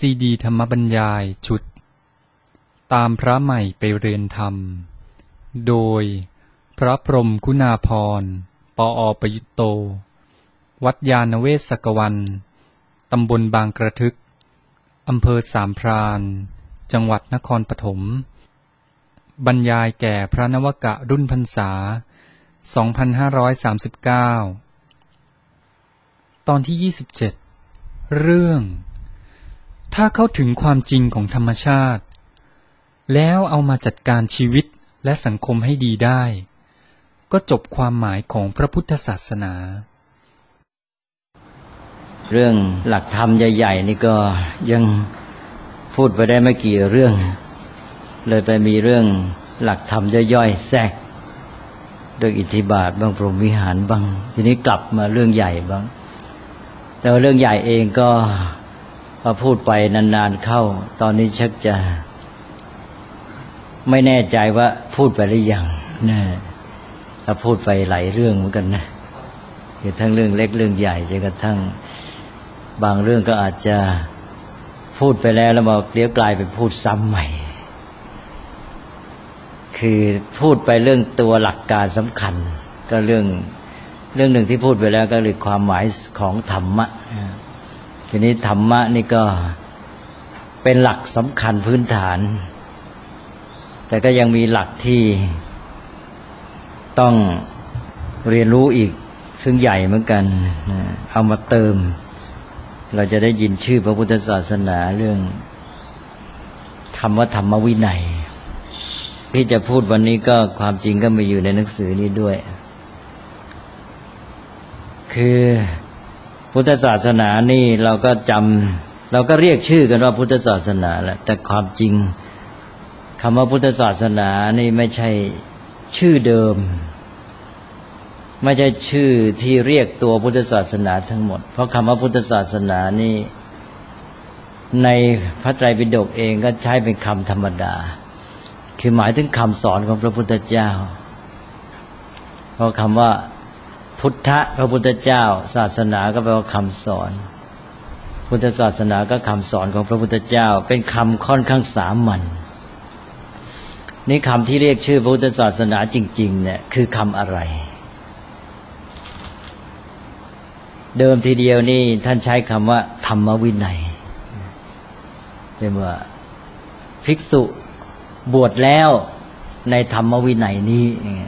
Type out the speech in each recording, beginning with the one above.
ซีดีธรรมบรรยายชุดตามพระใหม่ไปเรียนธรรมโดยพระพรหมคุณาภรณ์ ปอ.ประยุตโต วัดยานเวศกวัน ตำบลบางกระทึก อำเภอสามพราน จังหวัดนครปฐม บรรยายแก่พระนวกะรุ่นพรรษา 2539 ตอนที่ 27 เรื่องถ้าเข้าถึงความจริงของธรรมชาติแล้วเอามาจัดการชีวิตและสังคมให้ดีได้ก็จบความหมายของพระพุทธศาสนาเรื่องหลักธรรมใหญ่ๆนี่ก็ยังพูดไปได้ไม่กี่เรื่องเลยไปมีเรื่องหลักธรรมย่อยๆแทรกโดยอิทธิบาทบ้างพรหมวิหารบ้างทีนี้กลับมาเรื่องใหญ่บ้างแต่ว่าเรื่องใหญ่เองก็พอพูดไปนานๆเข้าตอนนี้ชักจะไม่แน่ใจว่าพูดไปหรือยังนะถ้าพูดไปหลายเรื่องเหมือนกันนะคือทั้งเรื่องเล็กเรื่องใหญ่จนกระทั่งบางเรื่องก็อาจจะพูดไปแล้วมาเดี๋ยวกลายเป็นพูดซ้ำใหม่คือพูดไปเรื่องตัวหลักการสำคัญก็เรื่องหนึ่งที่พูดไปแล้วก็คือความหมายของธรรมะทีนี้ธรรมะนี่ก็เป็นหลักสำคัญพื้นฐานแต่ก็ยังมีหลักที่ต้องเรียนรู้อีกซึ่งใหญ่เหมือนกันเอามาเติมเราจะได้ยินชื่อพระพุทธศาสนาเรื่องธรรมวินัยที่จะพูดวันนี้ก็ความจริงก็มีอยู่ในหนังสือนี้ด้วยคือพุทธศาสนานี่เราก็เรียกชื่อกันว่าพุทธศาสนาแหละแต่ความจริงคำว่าพุทธศาสนานี่ไม่ใช่ชื่อเดิมไม่ใช่ชื่อที่เรียกตัวพุทธศาสนาทั้งหมดเพราะคำว่าพุทธศาสนานี่ในพระไตรปิฎกเองก็ใช้เป็นคำธรรมดาคือหมายถึงคำสอนของพระพุทธเจ้าเพราะคำว่าพุทธะพระพุทธเจ้าศาสนาก็แปลว่าคำสอนพุทธศาสนาก็คำสอนของพระพุทธเจ้าเป็นคำค่อนข้างสามัญนี่คำที่เรียกชื่อพุทธศาสนาจริงๆเนี่ยคือคำอะไรเดิมทีเดียวนี่ท่านใช้คำว่าธรรมวินัยเป็นว่าภิกษุบวชแล้วในธรรมวินัยนี้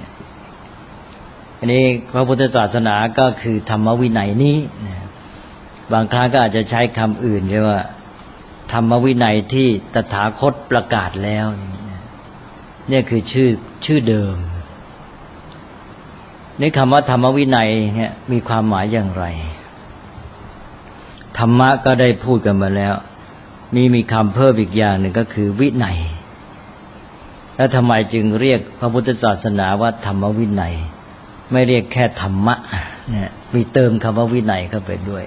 อันนี้พระพุทธศาสนาก็คือธรรมวินัยนี้บางครั้งก็อาจจะใช้คำอื่นเรียกว่าธรรมวินัยที่ตถาคตประกาศแล้วเนี่ยคือชื่อเดิมนี่คำว่าธรรมวินัยเนี่ยมีความหมายอย่างไรธรรมะก็ได้พูดกันมาแล้วมีคำเพิ่มอีกอย่างหนึ่งก็คือวินัยแล้วทำไมจึงเรียกพระพุทธศาสนาว่าธรรมวินัยไม่เรียกแค่ธรรมะเนี่ยมีเติมคำว่าวินัยเข้าไปด้วย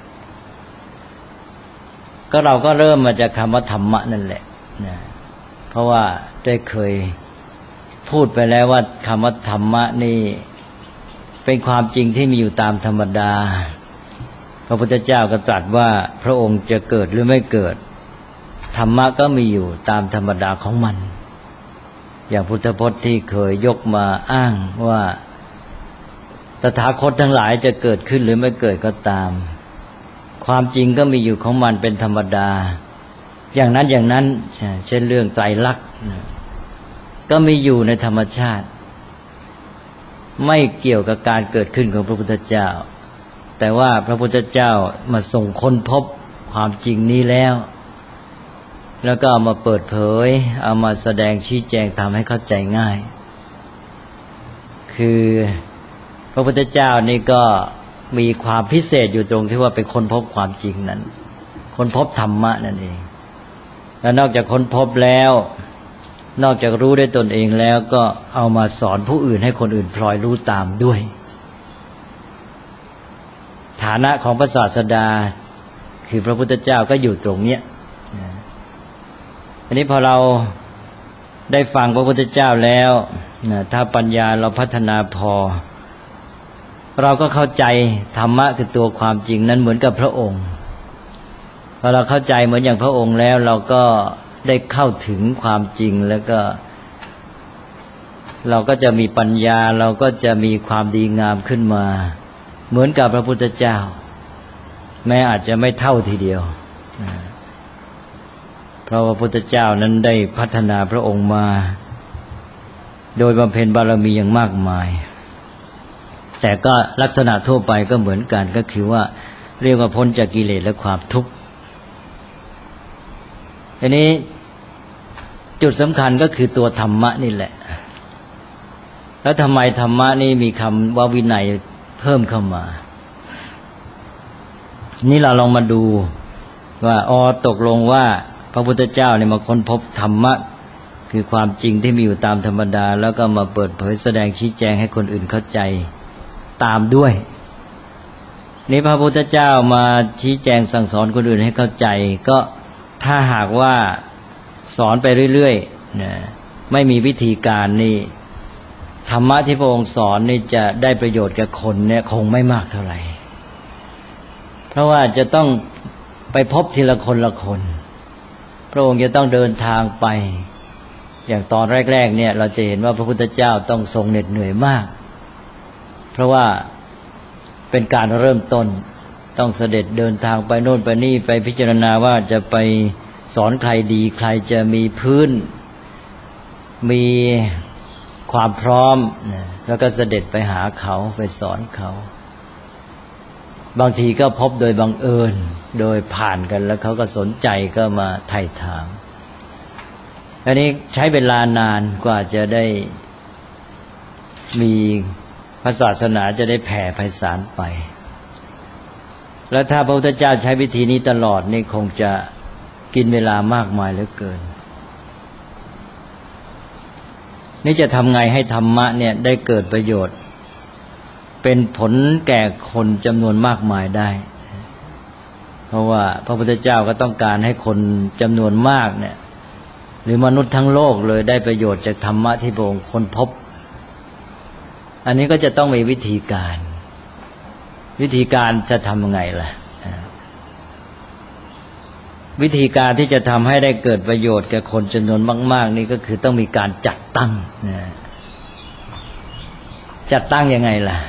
ก็เราก็เริ่มมาจากคำว่าธรรมะนั่นแหละนะเพราะว่าได้เคยพูดไปแล้วว่าคำว่าธรรมะนี่เป็นความจริงที่มีอยู่ตามธรรมดาพระพุทธเจ้าก็ตรัสว่าพระองค์จะเกิดหรือไม่เกิดธรรมะก็มีอยู่ตามธรรมดาของมันอย่างพุทธพจน์ที่เคยยกมาอ้างว่าตถาคตทั้งหลายจะเกิดขึ้นหรือไม่เกิดก็ตามความจริงก็มีอยู่ของมันเป็นธรรมดาอย่างนั้นเช่นเรื่องไตรลักษณ์ก็มีอยู่ในธรรมชาติไม่เกี่ยวกับการเกิดขึ้นของพระพุทธเจ้าแต่ว่าพระพุทธเจ้ามาส่งค้นพบความจริงนี้แล้วก็เอามาเปิดเผยเอามาแสดงชี้แจงทำให้เข้าใจง่ายคือพระพุทธเจ้านี่ก็มีความพิเศษอยู่ตรงที่ว่าไปค้นพบความจริงนั้นค้นพบธรรมะนั่นเองและนอกจากค้นพบแล้วนอกจากรู้ได้ตนเองแล้วก็เอามาสอนผู้อื่นให้คนอื่นพลอยรู้ตามด้วยฐานะของพระศาสดาคือพระพุทธเจ้าก็อยู่ตรงเนี้ยอันนี้พอเราได้ฟังพระพุทธเจ้าแล้วถ้าปัญญาเราพัฒนาพอเราก็เข้าใจธรรมะคือตัวความจริงนั้นเหมือนกับพระองค์พอเราเข้าใจเหมือนอย่างพระองค์แล้วเราก็ได้เข้าถึงความจริงแล้วก็เราก็จะมีปัญญาเราก็จะมีความดีงามขึ้นมาเหมือนกับพระพุทธเจ้าแม้อาจจะไม่เท่าทีเดียวเพราะว่าพระพุทธเจ้านั้นได้พัฒนาพระองค์มาโดยบำเพ็ญบารมีอย่างมากมายแต่ก็ลักษณะทั่วไปก็เหมือนกันก็คือว่าเรียกว่าพ้นจากกิเลสและความทุกข์ทีนี้จุดสำคัญก็คือตัวธรรมะนี่แหละแล้วทำไมธรรมะนี่มีคำว่าวินัยเพิ่มเข้ามานี่เราลองมาดูว่าตกลงว่าพระพุทธเจ้าเนี่ยมาค้นพบธรรมะคือความจริงที่มีอยู่ตามธรรมดาแล้วก็มาเปิดเผยแสดงชี้แจงให้คนอื่นเข้าใจตามด้วยนี่พระพุทธเจ้ามาชี้แจงสั่งสอนคนอื่นให้เข้าใจก็ถ้าหากว่าสอนไปเรื่อยๆนะไม่มีวิธีการนี่ธรรมะที่พระองค์สอนนี่จะได้ประโยชน์แก่คนเนี่ยคงไม่มากเท่าไหร่เพราะว่าจะต้องไปพบทีละคนละคนพระองค์จะต้องเดินทางไปอย่างตอนแรกๆเนี่ยเราจะเห็นว่าพระพุทธเจ้าต้องทรงเหน็ดเหนื่อยมากเพราะว่าเป็นการเริ่มต้นต้องเสด็จเดินทางไปโน่นไปนี่ไปพิจารณาว่าจะไปสอนใครดีใครจะมีพื้นมีความพร้อมแล้วก็เสด็จไปหาเขาไปสอนเขาบางทีก็พบโดยบังเอิญโดยผ่านกันแล้วเขาก็สนใจก็มาไถ่ถามอันนี้ใช้เวลานานกว่าจะได้มีพระศาสนาจะได้แผ่ไพศาลไปแล้วถ้าพระพุทธเจ้าใช้วิธีนี้ตลอดนี่คงจะกินเวลามากมายเหลือเกินนี่จะทำไงให้ธรรมะเนี่ยได้เกิดประโยชน์เป็นผลแก่คนจำนวนมากมายได้เพราะว่าพระพุทธเจ้าก็ต้องการให้คนจำนวนมากเนี่ยหรือมนุษย์ทั้งโลกเลยได้ประโยชน์จากธรรมะที่พระองค์ค้นพบอันนี้ก็จะต้องมีวิธีการจะทำยังไงล่ะวิธีการที่จะทำให้ได้เกิดประโยชน์แก่คนจำนวนมากๆนี่ก็คือต้องมีการจัดตั้งจัดตั้งยังไงล่ะ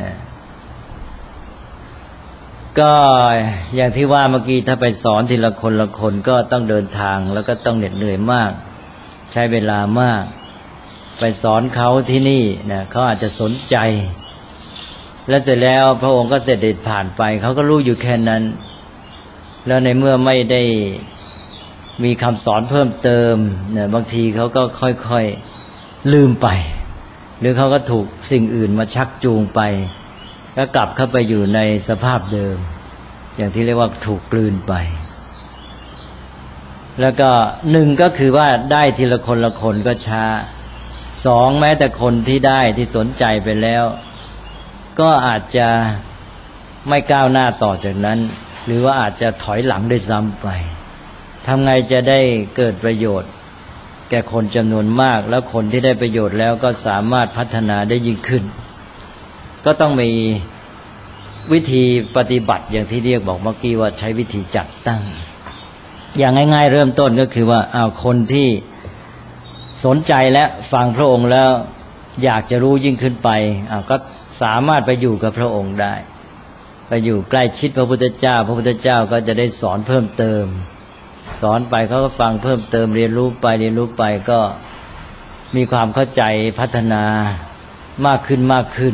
ก็อย่างที่ว่าเมื่อกี้ถ้าไปสอนทีละคนละคนก็ต้องเดินทางแล้วก็ต้องเหน็ดเหนื่อยมากใช้เวลามากไปสอนเขาที่นี่นะเขาอาจจะสนใจแล้วเสร็จแล้วพระองค์ก็เสด็จผ่านไปเขาก็รู้อยู่แค่นั้นแล้วในเมื่อไม่ได้มีคำสอนเพิ่มเติมเนี่ยบางทีเขาก็ค่อยๆลืมไปหรือเขาก็ถูกสิ่งอื่นมาชักจูงไปก็กลับเข้าไปอยู่ในสภาพเดิมอย่างที่เรียกว่าถูกกลืนไปแล้วก็หนึ่งก็คือว่าได้ทีละคนละคนก็ช้าสองแม้แต่คนที่ได้ที่สนใจไปแล้วก็อาจจะไม่ก้าวหน้าต่อจากนั้นหรือว่าอาจจะถอยหลังด้วยซ้ำไปทำไงจะได้เกิดประโยชน์แก่คนจำนวนมากแล้วคนที่ได้ประโยชน์แล้วก็สามารถพัฒนาได้ยิ่งขึ้นก็ต้องมีวิธีปฏิบัติอย่างที่เรียกบอกเมื่อกี้ว่าใช้วิธีจัดตั้งอย่างง่ายๆเริ่มต้นก็คือว่าคนที่สนใจและฟังพระองค์แล้วอยากจะรู้ยิ่งขึ้นไปก็สามารถไปอยู่กับพระองค์ได้ไปอยู่ใกล้ชิดพระพุทธเจ้าพระพุทธเจ้าก็จะได้สอนเพิ่มเติมสอนไปเขาก็ฟังเพิ่มเติมเรียนรู้ไปก็มีความเข้าใจพัฒนามากขึ้น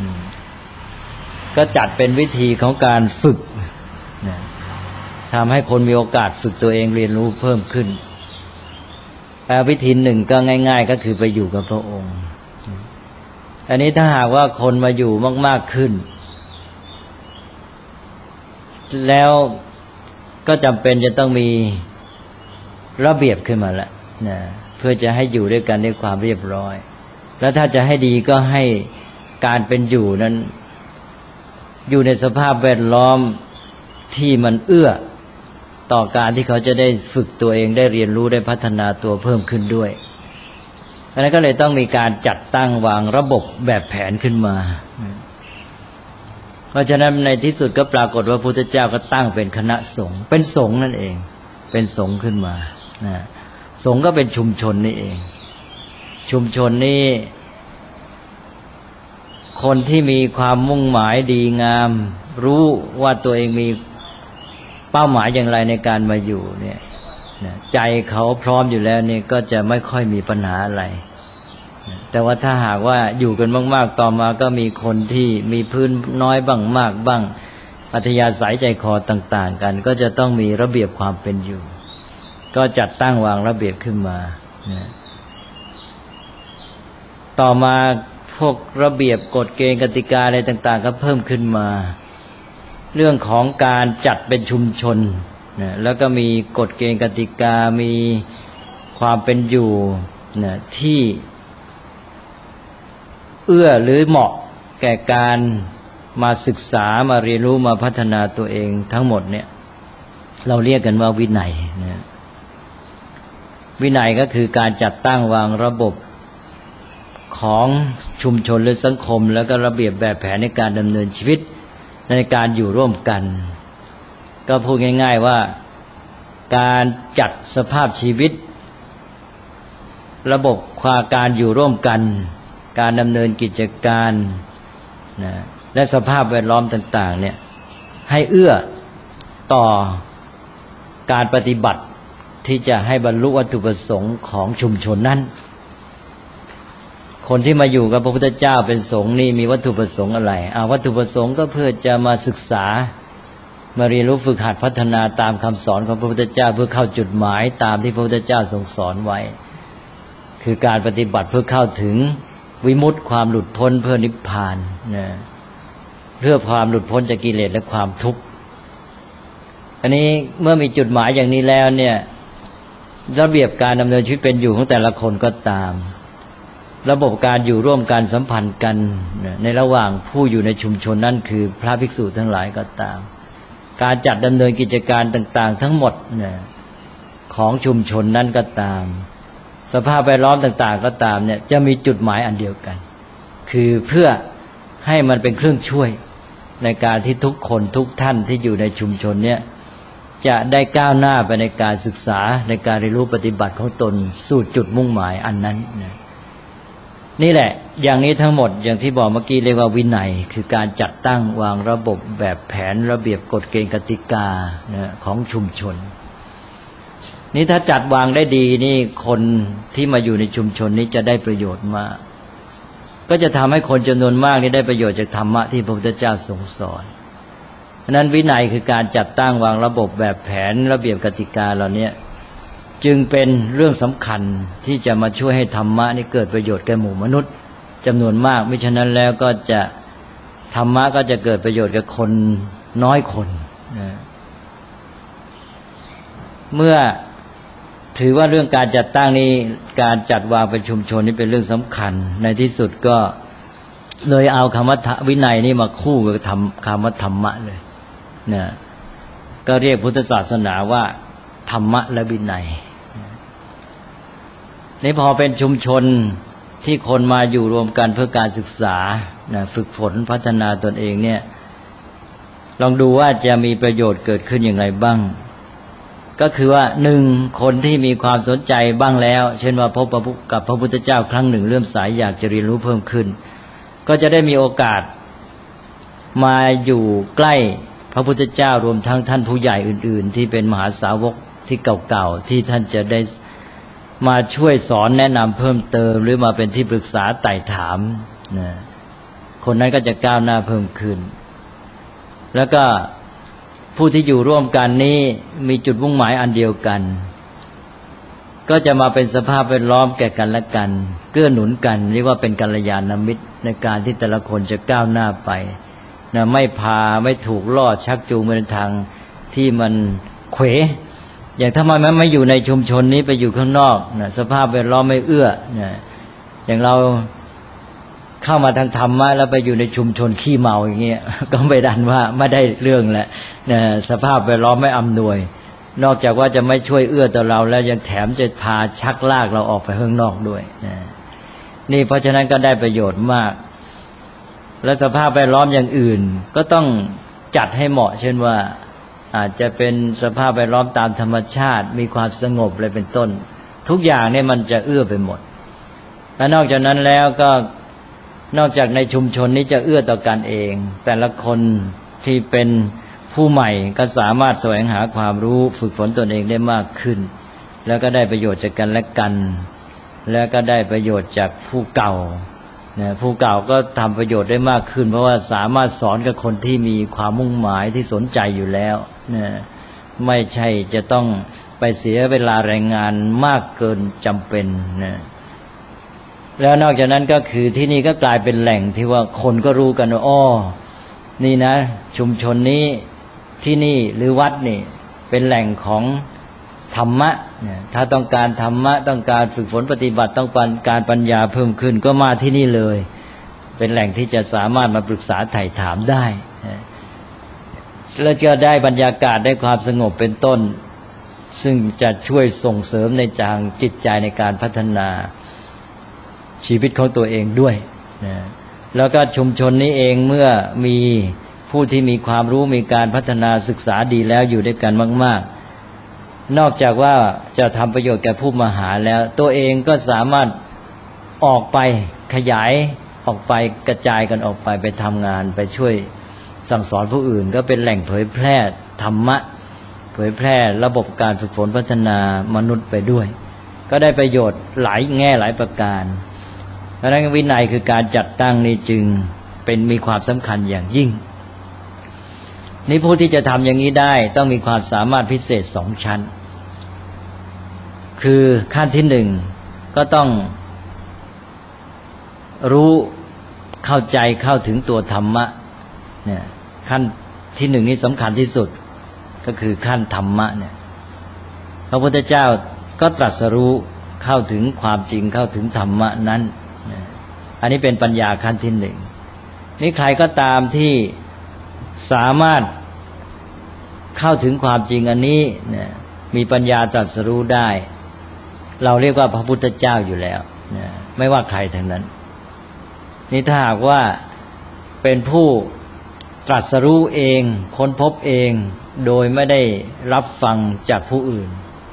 ก็จัดเป็นวิธีของการฝึกทำให้คนมีโอกาสฝึกตัวเองเรียนรู้เพิ่มขึ้นวิธีหนึ่งก็ง่ายๆก็คือไปอยู่กับพระองค์อันนี้ถ้าหากว่าคนมาอยู่มากๆขึ้นแล้วก็จำเป็นจะต้องมีระเบียบขึ้นมาแล้วนะเพื่อจะให้อยู่ด้วยกันด้วยความเรียบร้อยแล้วถ้าจะให้ดีก็ให้การเป็นอยู่นั้นอยู่ในสภาพแวดล้อมที่มันเอื้อต่อการที่เขาจะได้ฝึกตัวเองได้เรียนรู้ได้พัฒนาตัวเพิ่มขึ้นด้วยเพราะฉะนั้นก็เลยต้องมีการจัดตั้งวางระบบแบบแผนขึ้นมาเพราะฉะนั้นในที่สุดก็ปรากฏว่าพระพุทธเจ้าก็ตั้งเป็นคณะสงฆ์เป็นสงฆ์นั่นเองเป็นสงฆ์ขึ้นมานะสงฆ์ก็เป็นชุมชนนี่เองชุมชนนี้คนที่มีความมุ่งหมายดีงามรู้ว่าตัวเองมีเป้าหมายอย่างไรในการมาอยู่เนี่ยใจเขาพร้อมอยู่แล้วเนี่ยก็จะไม่ค่อยมีปัญหาอะไรแต่ว่าถ้าหากว่าอยู่กันมากๆต่อมาก็มีคนที่มีพื้นน้อยบ้างมากบ้างอัธยาศัยใจคอต่างๆกันก็จะต้องมีระเบียบความเป็นอยู่ก็จัดตั้งวางระเบียบขึ้นมาต่อมาพวกระเบียบกฎเกณฑ์กติกาอะไรต่างๆก็เพิ่มขึ้นมาเรื่องของการจัดเป็นชุมชนแล้วก็มีกฎเกณฑ์กติกามีความเป็นอยู่ที่เอื้อหรือเหมาะแก่การมาศึกษามาเรียนรู้มาพัฒนาตัวเองทั้งหมดเนี่ยเราเรียกกันว่าวินัยวินัยก็คือการจัดตั้งวางระบบของชุมชนหรือสังคมแล้วก็ระเบียบแบบแผนในการดำเนินชีวิตในการอยู่ร่วมกันก็พูดง่ายๆว่าการจัดสภาพชีวิตระบบการอยู่ร่วมกันการดำเนินกิจการและสภาพแวดล้อมต่างๆเนี่ยให้เอื้อต่อการปฏิบัติที่จะให้บรรลุวัตถุประสงค์ของชุมชนนั้นคนที่มาอยู่กับพระพุทธเจ้าเป็นสงฆ์นี่มีวัตถุประสงค์อะไรวัตถุประสงค์ก็เพื่อจะมาศึกษามาเรียนรู้ฝึกหัดพัฒนาตามคำสอนของพระพุทธเจ้าเพื่อเข้าจุดหมายตามที่พระพุทธเจ้าทรงสอนไว้คือการปฏิบัติเพื่อเข้าถึงวิมุตติความหลุดพ้นเพื่อนิพพานเพื่อความหลุดพ้นจากกิเลสและความทุกข์อันนี้เมื่อมีจุดหมายอย่างนี้แล้วเนี่ยระเบียบการดำเนินชีวิตเป็นอยู่ของแต่ละคนก็ตามระบบการอยู่ร่วมกันสัมพันธ์กันในระหว่างผู้อยู่ในชุมชนนั้นคือพระภิกษุทั้งหลายก็ตามการจัดดำเนินกิจการต่างๆทั้งหมดของชุมชนนั้นก็ตามสภาพแวดล้อมต่างๆก็ตามเนี่ยจะมีจุดหมายอันเดียวกันคือเพื่อให้มันเป็นเครื่องช่วยในการที่ทุกคนทุกท่านที่อยู่ในชุมชนเนี่ยจะได้ก้าวหน้าไปในการศึกษาในการเรียนรู้ปฏิบัติของตนสู่จุดมุ่งหมายอันนั้นนี่แหละอย่างนี้ทั้งหมดอย่างที่บอกเมื่อกี้เรียกว่าวินัยคือการจัดตั้งวางระบบแบบแผนระเบียบกฎเกณฑ์กติกาของชุมชนนี่ถ้าจัดวางได้ดีนี่คนที่มาอยู่ในชุมชนนี้จะได้ประโยชน์มากก็จะทำให้คนจำนวนมากนี่ได้ประโยชน์จากธรรมะที่พระพุทธเจ้าทรงสอนฉะนั้นวินัยคือการจัดตั้งวางระบบแบบแผนระเบียบกติกาเหล่านี้จึงเป็นเรื่องสำคัญที่จะมาช่วยให้ธรรมะนี่เกิดประโยชน์แก่หมู่มนุษย์จำนวนมากมิฉะนั้นแล้วก็จะธรรมะก็จะเกิดประโยชน์กับคนน้อยคนเมื่อถือว่าเรื่องการจัดตั้งนี้การจัดวางเป็นชุมชนนี่เป็นเรื่องสำคัญในที่สุดก็เลยเอาคำว่าวินัยนี่มาคู่กับคำว่าธรรมะเลยก็เรียกพุทธศาสนาว่าธรรมะและวินัยนี่พอเป็นชุมชนที่คนมาอยู่รวมกันเพื่อการศึกษาฝึกฝนพัฒนาตนเองเนี่ยลองดูว่าจะมีประโยชน์เกิดขึ้นอย่างไรบ้างก็คือว่าหนึ่งคนที่มีความสนใจบ้างแล้วเช่นว่าพบกับพระพุทธเจ้าครั้งหนึ่งเริ่มสายอยากจะเรียนรู้เพิ่มขึ้นก็จะได้มีโอกาสมาอยู่ใกล้พระพุทธเจ้ารวมทั้งท่านผู้ใหญ่อื่นๆที่เป็นมหาสาวกที่เก่าๆที่ท่านจะได้มาช่วยสอนแนะนำเพิ่มเติมหรือมาเป็นที่ปรึกษาไต่ถามคนนั้นก็จะก้าวหน้าเพิ่มขึ้นแล้วก็ผู้ที่อยู่ร่วมกันนี้มีจุดมุ่งหมายอันเดียวกันก็จะมาเป็นสภาพแวดล้อมแก่กันและกันเกื้อหนุนกันเรียกว่าเป็นกัลยาณมิตรในการที่แต่ละคนจะก้าวหน้าไปไม่พาไม่ถูกล่อชักจูงไปในทางที่มันเขวอย่างถ้ามันไม่อยู่ในชุมชนนี้ไปอยู่ข้างนอกสภาพแวดล้อมไม่เอื้ออย่างเราเข้ามาทางธรรมะแล้วไปอยู่ในชุมชนขี้เมาอย่างเงี้ยก็ไม่ดันว่าไม่ได้เรื่องแหละสภาพแวดล้อมไม่อำนวยนอกจากว่าจะไม่ช่วยเอื้อต่อเราแล้วยังแถมจะพาชักลากเราออกไปข้างนอกด้วยนี่เพราะฉะนั้นก็ได้ประโยชน์มากและสภาพแวดล้อมอย่างอื่นก็ต้องจัดให้เหมาะเช่นว่าอาจจะเป็นสภาพแวดล้อมตามธรรมชาติมีความสงบอะไรเป็นต้นทุกอย่างเนี่ยมันจะเอื้อไปหมดและนอกจากนั้นแล้วก็นอกจากในชุมชนนี้จะเอื้อต่อกันเองแต่ละคนที่เป็นผู้ใหม่ก็สามารถแสวงหาความรู้ฝึกฝนตนเองได้มากขึ้นแล้วก็ได้ประโยชน์จากกันและกันแล้วก็ได้ประโยชน์จากผู้เก่าผู้เก่าก็ทำประโยชน์ได้มากขึ้นเพราะว่าสามารถสอนกับคนที่มีความมุ่งหมายที่สนใจอยู่แล้วไม่ใช่จะต้องไปเสียเวลาแรงงานมากเกินจำเป็นแล้วนอกจากนั้นก็คือที่นี่ก็กลายเป็นแหล่งที่ว่าคนก็รู้กันว่าอ้อนี่นะชุมชนนี้ที่นี่หรือวัดนี่เป็นแหล่งของธรรมะถ้าต้องการธรรมะต้องการฝึกฝนปฏิบัติต้องการปัญญาเพิ่มขึ้นก็มาที่นี่เลยเป็นแหล่งที่จะสามารถมาปรึกษาไถ่ถามได้แล้วจะได้บรรยากาศได้ความสงบเป็นต้นซึ่งจะช่วยส่งเสริมในทางจิตใจในการพัฒนาชีวิตของตัวเองด้วยแล้วก็ชุมชนนี้เองเมื่อมีผู้ที่มีความรู้มีการพัฒนาศึกษาดีแล้วอยู่ด้วยกันมากๆนอกจากว่าจะทำประโยชน์แก่ผู้มาหาแล้วตัวเองก็สามารถออกไปขยายออกไปกระจายกันออกไปทำงานไปช่วยสั่งสอนผู้อื่นก็เป็นแหล่งเผยแพร่ธรรมะเผยแพร่ระบบการฝึกฝนพัฒนามนุษย์ไปด้วยก็ได้ประโยชน์หลายแง่หลายประการเพราะฉะนั้นวินัยคือการจัดตั้งนี้จึงเป็นมีความสำคัญอย่างยิ่งนี่ผู้ที่จะทำอย่างนี้ได้ต้องมีความสามารถพิเศษสองชั้นคือขั้นที่หนึ่งก็ต้องรู้เข้าใจเข้าถึงตัวธรรมะเนี่ยขั้นที่หนึ่งนี้สำคัญที่สุดก็คือขั้นธรรมะเนี่ยพระพุทธเจ้าก็ตรัสรู้เข้าถึงความจริงเข้าถึงธรรมะนั้นอันนี้เป็นปัญญาขั้นที่หนึ่งนี่ใครก็ตามที่สามารถเข้าถึงความจริงอันนี้มีปัญญาตรัสรู้ได้เราเรียกว่าพระพุทธเจ้าอยู่แล้วไม่ว่าใครทั้งนั้นนี่ถ้าหากว่าเป็นผู้ตรัสรู้เองค้นพบเองโดยไม่ได้รับฟังจากผู้อื่น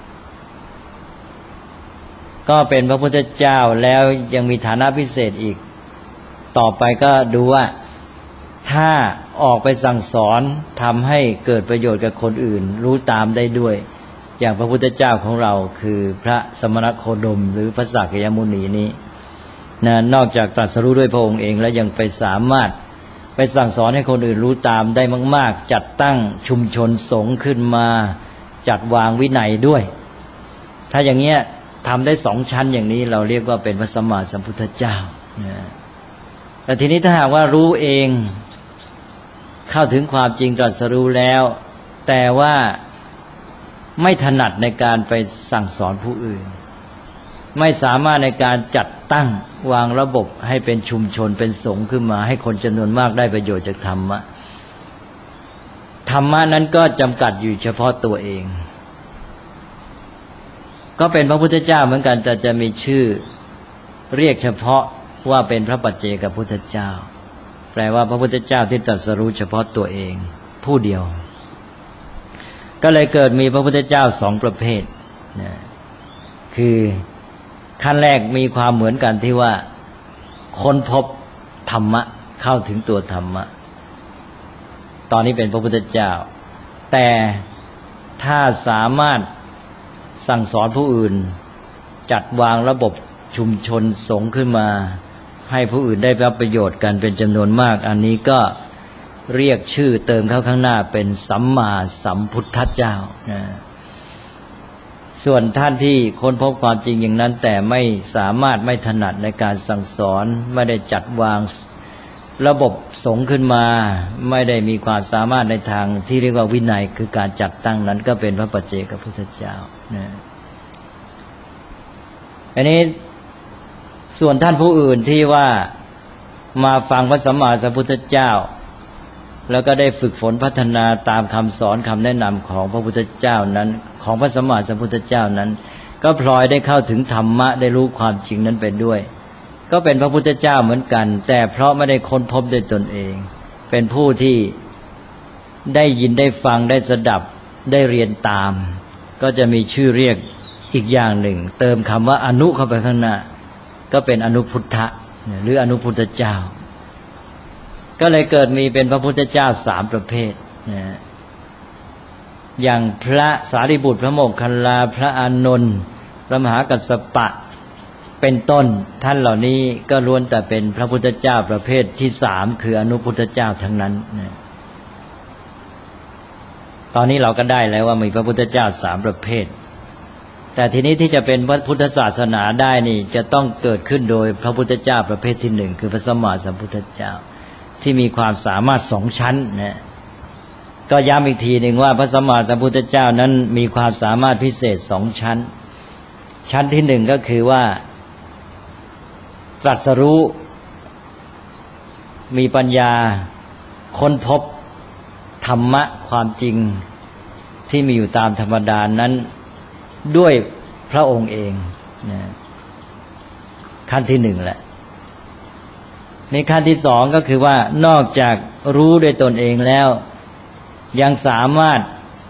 ก็เป็นพระพุทธเจ้าแล้วยังมีฐานะพิเศษอีกต่อไปก็ดูว่าถ้าออกไปสั่งสอนทำให้เกิดประโยชน์กับคนอื่นรู้ตามได้ด้วยอย่างพระพุทธเจ้าของเราคือพระสมณโคดมหรือพระสักยมุนีนี้นอกจากตรัสรู้ด้วยพระองค์เองแล้วยังไปสามารถไปสั่งสอนให้คนอื่นรู้ตามได้มากๆจัดตั้งชุมชนสงฆ์ขึ้นมาจัดวางวินัยด้วยถ้าอย่างเงี้ยทำได้สองชั้นอย่างนี้เราเรียกว่าเป็นพระสัมมาสัมพุทธเจ้าแต่ทีนี้ถ้าหากว่ารู้เองเข้าถึงความจริงตรัสรู้แล้วแต่ว่าไม่ถนัดในการไปสั่งสอนผู้อื่นไม่สามารถในการจัดตั้งวางระบบให้เป็นชุมชนเป็นสงฆ์ขึ้นมาให้คนจำนวนมากได้ประโยชน์จากธรรมะธรรมะนั้นก็จำกัดอยู่เฉพาะตัวเองก็เป็นพระพุทธเจ้าเหมือนกันแต่จะมีชื่อเรียกเฉพาะว่าเป็นพระปัจเจกพุทธเจ้าแปลว่าพระพุทธเจ้าที่ตรัสรู้เฉพาะตัวเองผู้เดียวก็เลยเกิดมีพระพุทธเจ้าสองประเภทคือขั้นแรกมีความเหมือนกันที่ว่าค้นพบธรรมะเข้าถึงตัวธรรมะตอนนี้เป็นพระพุทธเจ้าแต่ถ้าสามารถสั่งสอนผู้อื่นจัดวางระบบชุมชนสงฆ์ขึ้นมาให้ผู้อื่นได้รับประโยชน์กันเป็นจำนวนมากอันนี้ก็เรียกชื่อเติมเข้าข้างหน้าเป็นสัมมาสัมพุทธเจ้าส่วนท่านที่ค้นพบความจริงอย่างนั้นแต่ไม่สามารถไม่ถนัดในการสั่งสอนไม่ได้จัดวางระบบสงฆ์ขึ้นมาไม่ได้มีความสามารถในทางที่เรียกว่าวินัยคือการจัดตั้งนั้นก็เป็นพระปัจเจกพุทธเจ้าอันนี้ส่วนท่านผู้อื่นที่ว่ามาฟังพระสัมมาสัมพุทธเจ้าแล้วก็ได้ฝึกฝนพัฒนาตามคำสอนคำแนะนำของพระพุทธเจ้านั้นของพระสัมมาสัมพุทธเจ้านั้นก็พลอยได้เข้าถึงธรรมะได้รู้ความจริงนั้นไปด้วยก็เป็นพระพุทธเจ้าเหมือนกันแต่เพราะไม่ได้ค้นพบด้วยตนเองเป็นผู้ที่ได้ยินได้ฟังได้สดับได้เรียนตามก็จะมีชื่อเรียกอีกอย่างหนึ่งเติมคำว่าอนุเข้าไปข้างหน้าก็เป็นอนุพุทธะหรืออนุพุทธเจ้าก็เลยเกิดมีเป็นพระพุทธเจ้า3ประเภทอย่างพระสารีบุตรพระโมคคัลลาพระอานนท์พระมหากัสสปะเป็นต้นท่านเหล่านี้ก็ล้วนแต่เป็นพระพุทธเจ้าประเภทที่3คืออนุพุทธเจ้าทั้งนั้นตอนนี้เราก็ได้แล้วว่ามีพระพุทธเจ้า3ประเภทแต่ทีนี้ที่จะเป็นพระพุทธศาสนาได้นี่จะต้องเกิดขึ้นโดยพระพุทธเจ้าประเภทที่1คือพระสัมมาสัมพุทธเจ้าที่มีความสามารถ2ชั้นนะก็ย้ำอีกทีหนึ่งว่าพระสัมมาสัมพุทธเจ้านั้นมีความสามารถพิเศษ2ชั้นชั้นที่1ก็คือว่าตรัสรู้มีปัญญาค้นพบธรรมะความจริงที่มีอยู่ตามธรรมดานั้นด้วยพระองค์เองนะขั้นที่1แหละในขั้นที่2ก็คือว่านอกจากรู้ด้วยตนเองแล้วยังสามารถ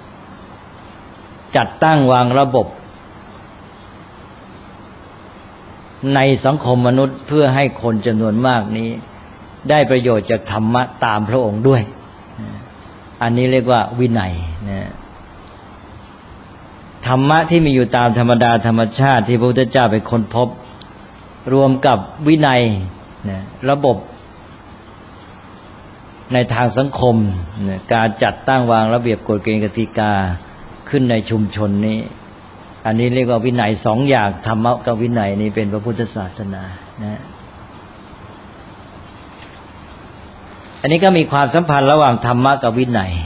จัดตั้งวางระบบในสังคมมนุษย์เพื่อให้คนจำนวนมากนี้ได้ประโยชน์จากธรรมะตามพระองค์ด้วยอันนี้เรียกว่าวินัยนะธรรมะที่มีอยู่ตามธรรมดาธรรมชาติที่พระพุทธเจ้าไปค้นพบรวมกับวินัยนะระบบในทางสังคมนะการจัดตั้งวางระเบียบกฎเกณฑ์กติกาขึ้นในชุมชนนี้อันนี้เรียกว่าวินัย2อย่างธรรมะกับวินัยนี้เป็นพระพุทธศาสนานะอันนี้ก็มีความสัมพันธ์ระหว่างธรรมะกับวินัย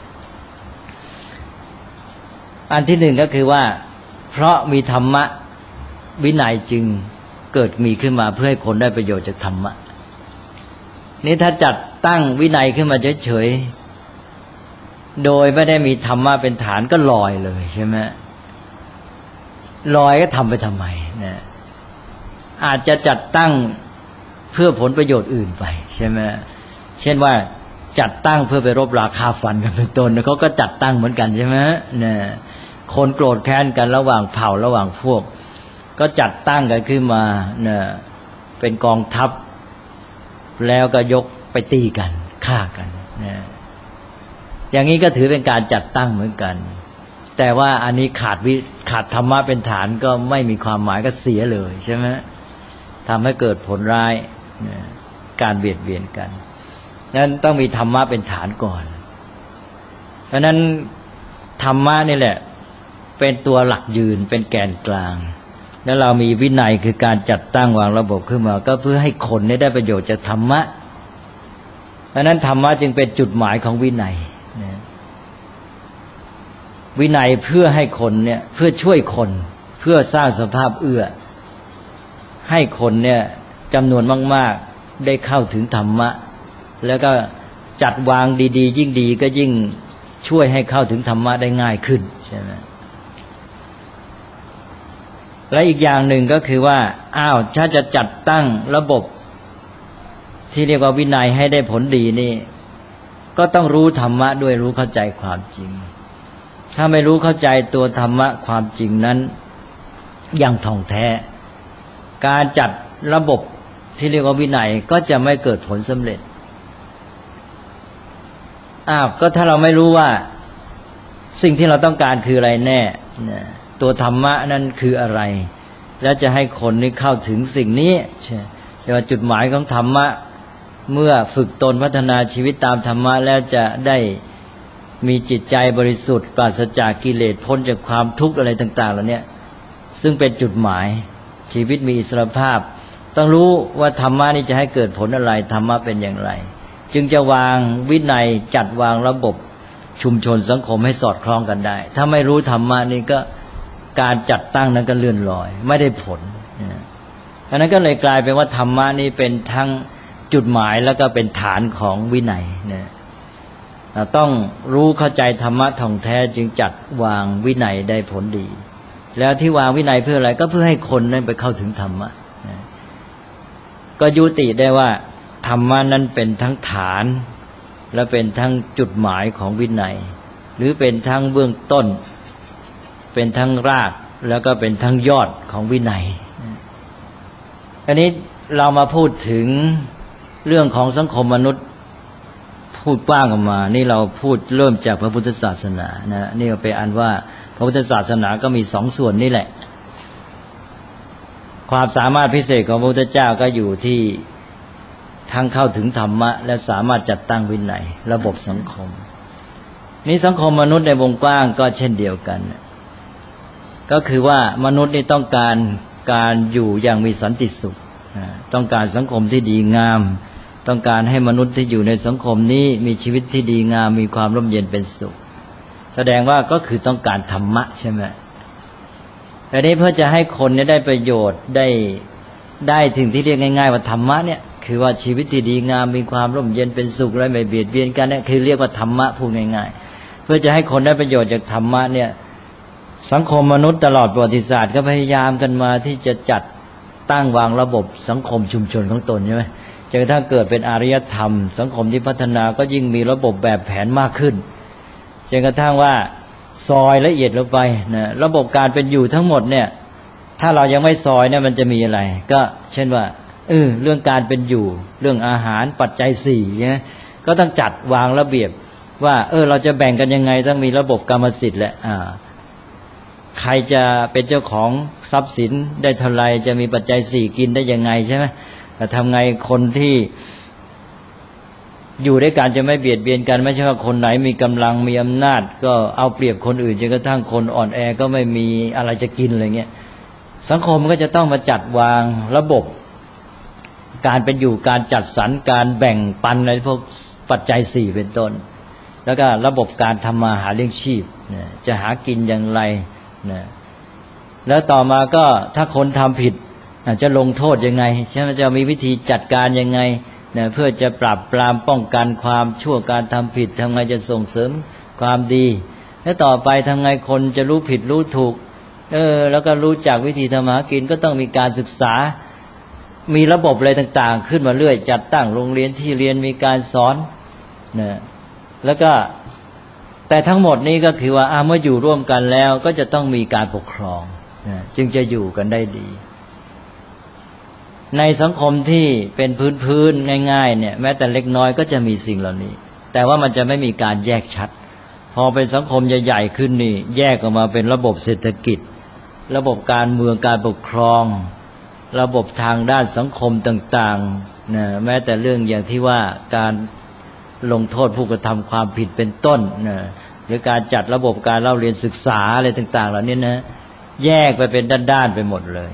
อันที่1ก็คือว่าเพราะมีธรรมะวินัยจึงเกิดมีขึ้นมาเพื่อให้คนได้ประโยชน์จากธรรมะนี่ถ้าจัดตั้งวินัยขึ้นมาเฉยๆโดยไม่ได้มีธรรมะเป็นฐานก็ลอยเลยใช่ไหมลอยก็ทำไปทำไมนะอาจจะจัดตั้งเพื่อผลประโยชน์อื่นไปใช่ไหมเช่นว่าจัดตั้งเพื่อไปรบราฆ่าฟันกันเป็นต้นเขาก็จัดตั้งเหมือนกันใช่ไหมเนี่ยคนโกรธแค้นกันระหว่างเผ่าระหว่างพวกก็จัดตั้งกันขึ้นมาเนี่ยเป็นกองทัพแล้วก็ยกไปตีกันฆ่ากันเนี่ยอย่างนี้ก็ถือเป็นการจัดตั้งเหมือนกันแต่ว่าอันนี้ขาดธรรมะเป็นฐานก็ไม่มีความหมายก็เสียเลยใช่ไหมทำให้เกิดผลร้ายการเบียดเบียนกันนั้นต้องมีธรรมะเป็นฐานก่อนเพราะนั้นธรรมะนี่แหละเป็นตัวหลักยืนเป็นแกนกลางแล้วเรามีวินัยคือการจัดตั้งวางระบบขึ้นมาก็เพื่อให้คนได้ประโยชน์จากธรรมะเพราะนั้นธรรมะจึงเป็นจุดหมายของวินัยวินัยเพื่อให้คนเนี่ยเพื่อช่วยคนเพื่อสร้างสภาพเอื้อให้คนเนี่ยจำนวนมากๆได้เข้าถึงธรรมะแล้วก็จัดวางดีๆยิ่งดีก็ยิ่งช่วยให้เข้าถึงธรรมะได้ง่ายขึ้นใช่ไหมและอีกอย่างหนึ่งก็คือว่าถ้าจะจัดตั้งระบบที่เรียกว่าวินัยให้ได้ผลดีนี่ก็ต้องรู้ธรรมะด้วยรู้เข้าใจความจริงถ้าไม่รู้เข้าใจตัวธรรมะความจริงนั้นอย่างท่องแท้การจัดระบบที่เรียกว่าวินัยก็จะไม่เกิดผลสำเร็จก็ถ้าเราไม่รู้ว่าสิ่งที่เราต้องการคืออะไรแน่ตัวธรรมะนั้นคืออะไรแล้วจะให้คนนี้เข้าถึงสิ่งนี้ใช่เรียกว่าจุดหมายของธรรมะเมื่อฝึกตนพัฒนาชีวิตตามธรรมะแล้วจะได้มีจิตใจบริสุทธิ์ปราศจากกิเลสพ้นจากความทุกข์อะไรต่างๆเหล่านี้ซึ่งเป็นจุดหมายชีวิตมีอิสรภาพต้องรู้ว่าธรรมะนี้จะให้เกิดผลอะไรธรรมะเป็นอย่างไรจึงจะวางวินัยจัดวางระบบชุมชนสังคมให้สอดคล้องกันได้ถ้าไม่รู้ธรรมะนี่ก็การจัดตั้งนั้นก็เลื่อนลอยไม่ได้ผลอันนั้นก็เลยกลายเป็นว่าธรรมะนี่เป็นทั้งจุดหมายแล้วก็เป็นฐานของวินัยเราต้องรู้เข้าใจธรรมะท่องแท้จึงจัดวางวินัยได้ผลดีแล้วที่วางวินัยเพื่ออะไรก็เพื่อให้คนนั้นไปเข้าถึงธรรมะก็ยุติได้ว่าธรรมะนั้นเป็นทั้งฐานและเป็นทั้งจุดหมายของวินัยหรือเป็นทั้งเบื้องต้นเป็นทั้งรากแล้วก็เป็นทั้งยอดของวินัยอันนี้เรามาพูดถึงเรื่องของสังคมมนุษย์พูดกว้างออกมานี่เราพูดเริ่มจากพระพุทธศาสนานะนี่ก็เป็นอันว่าพระพุทธศาสนาก็มีสองส่วนนี่แหละความสามารถพิเศษของพระพุทธเจ้าก็อยู่ที่ทั้งเข้าถึงธรรมะและสามารถจัดตั้งวินัยระบบสังคมนี้สังคมมนุษย์ในวงกว้างก็เช่นเดียวกันก็คือว่ามนุษย์นี่ต้องการอยู่อย่างมีสันติสุขต้องการสังคมที่ดีงามต้องการให้มนุษย์ที่อยู่ในสังคมนี้มีชีวิตที่ดีงามมีความร่มเย็นเป็นสุขแสดงว่าก็คือต้องการธรรมะใช่ไหมแต่นี้เพื่อจะให้คนเนี่ยได้ประโยชน์ได้ถึงที่เรียกง่ายๆว่าธรรมะเนี่ยคือว่าชีวิตที่ดีงามมีความร่มเย็นเป็นสุขและไม่เบียดเบียนกันเนี่ยคือเรียกว่าธรรมะพูดง่ายๆเพื่อจะให้คนได้ประโยชน์จากธรรมะเนี่ยสังคมมนุษย์ตลอดประวัติศาสตร์ก็พยายามกันมาที่จะจัดตั้งวางระบบสังคมชุมชนของตนใช่ไหมจนกระทั่งเกิดเป็นอารยธรรมสังคมที่พัฒนาก็ยิ่งมีระบบแบบแผนมากขึ้นจนกระทั่งว่าซอยละเอียดลงไปนะระบบการเป็นอยู่ทั้งหมดเนี่ยถ้าเรายังไม่ซอยเนี่ยมันจะมีอะไรก็เช่นว่าเรื่องการเป็นอยู่เรื่องอาหารปัจจัย4นะก็ต้องจัดวางระเบียบว่าเราจะแบ่งกันยังไงต้องมีระบบกรรมสิทธิ์แหละใครจะเป็นเจ้าของทรัพย์สินได้เท่าไรจะมีปัจจัย4กินได้ยังไงใช่ไหมแต่ทำไงคนที่อยู่ด้วยกันจะไม่เบียดเบียนกันไม่ใช่ว่าคนไหนมีกำลังมีอำนาจก็เอาเปรียบคนอื่นจนกระทั่งคนอ่อนแอก็ไม่มีอะไรจะกินอะไรเงี้ยสังคมก็จะต้องมาจัดวางระบบการเป็นอยู่การจัดสรรการแบ่งปันในพวกปัจจัย4เป็นต้นแล้วก็ระบบการทำมาหาเลี้ยงชีพจะหากินอย่างไรแล้วต่อมาก็ถ้าคนทำผิดจะลงโทษยังไงใช่ไหมจะมีวิธีจัดการยังไงเพื่อจะปราบปรามป้องกันความชั่วการทำผิดทำไงจะส่งเสริมความดีแล้วต่อไปทำไงคนจะรู้ผิดรู้ถูกแล้วก็รู้จักวิธีทำมาหากินก็ต้องมีการศึกษามีระบบอะไรต่างๆขึ้นมาเรื่อยจัดตั้งโรงเรียนที่เรียนมีการสอนแล้วก็แต่ทั้งหมดนี้ก็คือว่าเมื่ออยู่ร่วมกันแล้วก็จะต้องมีการปกครองจึงจะอยู่กันได้ดีในสังคมที่เป็นพื้นๆง่ายๆเนี่ยแม้แต่เล็กน้อยก็จะมีสิ่งเหล่านี้แต่ว่ามันจะไม่มีการแยกชัดพอเป็นสังคมใหญ่ๆขึ้นนี่แยกออกมาเป็นระบบเศรษฐกิจระบบการเมืองการปกครองระบบทางด้านสังคมต่างๆแม้แต่เรื่องอย่างที่ว่าการลงโทษผู้กระทำความผิดเป็นต้นหรือการจัดระบบการเล่าเรียนศึกษาอะไรต่างๆเหล่านี้นะแยกไปเป็นด้านๆไปหมดเลย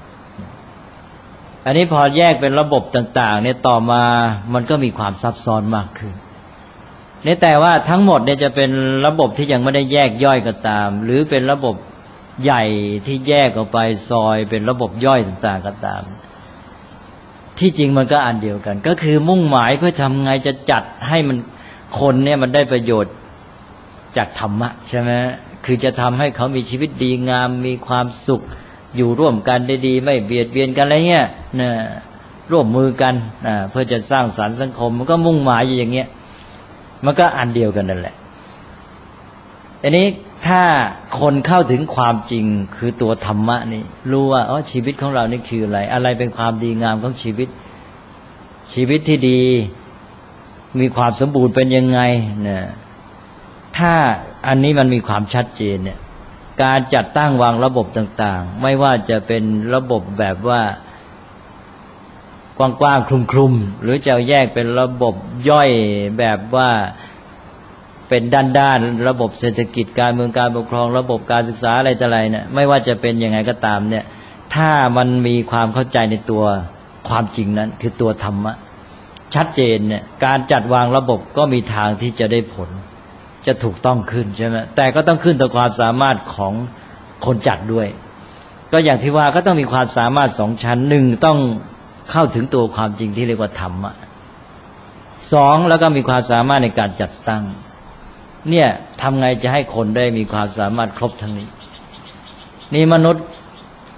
อันนี้พอแยกเป็นระบบต่างๆเนี่ยต่อมามันก็มีความซับซ้อนมากขึ้นนี่แต่ว่าทั้งหมดเนี่ยจะเป็นระบบที่ยังไม่ได้แยกย่อยก็ตามหรือเป็นระบบใหญ่ที่แยกออกไปซอยเป็นระบบย่อยต่างๆก็ตามที่จริงมันก็อันเดียวกันก็คือมุ่งหมายเพื่อทำไงจะจัดให้มันคนเนี่ยมันได้ประโยชน์จากธรรมะใช่ไหมคือจะทำให้เขามีชีวิตดีงามมีความสุขอยู่ร่วมกันได้ดีไม่เบียดเบียนกันอะไรเงี้ยร่วมมือกันเพื่อจะสร้างสรรค์สังคมมันก็มุ่งหมายอย่างเงี้ยมันก็อันเดียวกันนั่นแหละอันนี้ถ้าคนเข้าถึงความจริงคือตัวธรรมะนี่รู้ว่าชีวิตของเรานี่คืออะไรเป็นความดีงามของชีวิตที่ดีมีความสมบูรณ์เป็นยังไงเนี่ยถ้าอันนี้มันมีความชัดเจนเนี่ยการจัดตั้งวางระบบต่างๆไม่ว่าจะเป็นระบบแบบว่ากว้างๆคลุมๆหรือจะแยกเป็นระบบย่อยแบบว่าเป็นด้านๆระบบเศรษฐกิจการเมืองการปกครองระบบการศึกษาอะไรต่ออะไรเนี่ยไม่ว่าจะเป็นยังไงก็ตามเนี่ยถ้ามันมีความเข้าใจในตัวความจริงนั้นคือตัวธรรมะชัดเจนเนี่ยการจัดวางระบบก็มีทางที่จะได้ผลจะถูกต้องขึ้นใช่ไหมแต่ก็ต้องขึ้นต่อความสามารถของคนจัดด้วยก็อย่างที่ว่าก็ต้องมีความสามารถ2ชั้น1ต้องเข้าถึงตัวความจริงที่เรียกว่าธรรมะ2แล้วก็มีความสามารถในการจัดตั้งเนี่ยทำไงจะให้คนได้มีความสามารถครบทั้งนี้นี่มนุษย์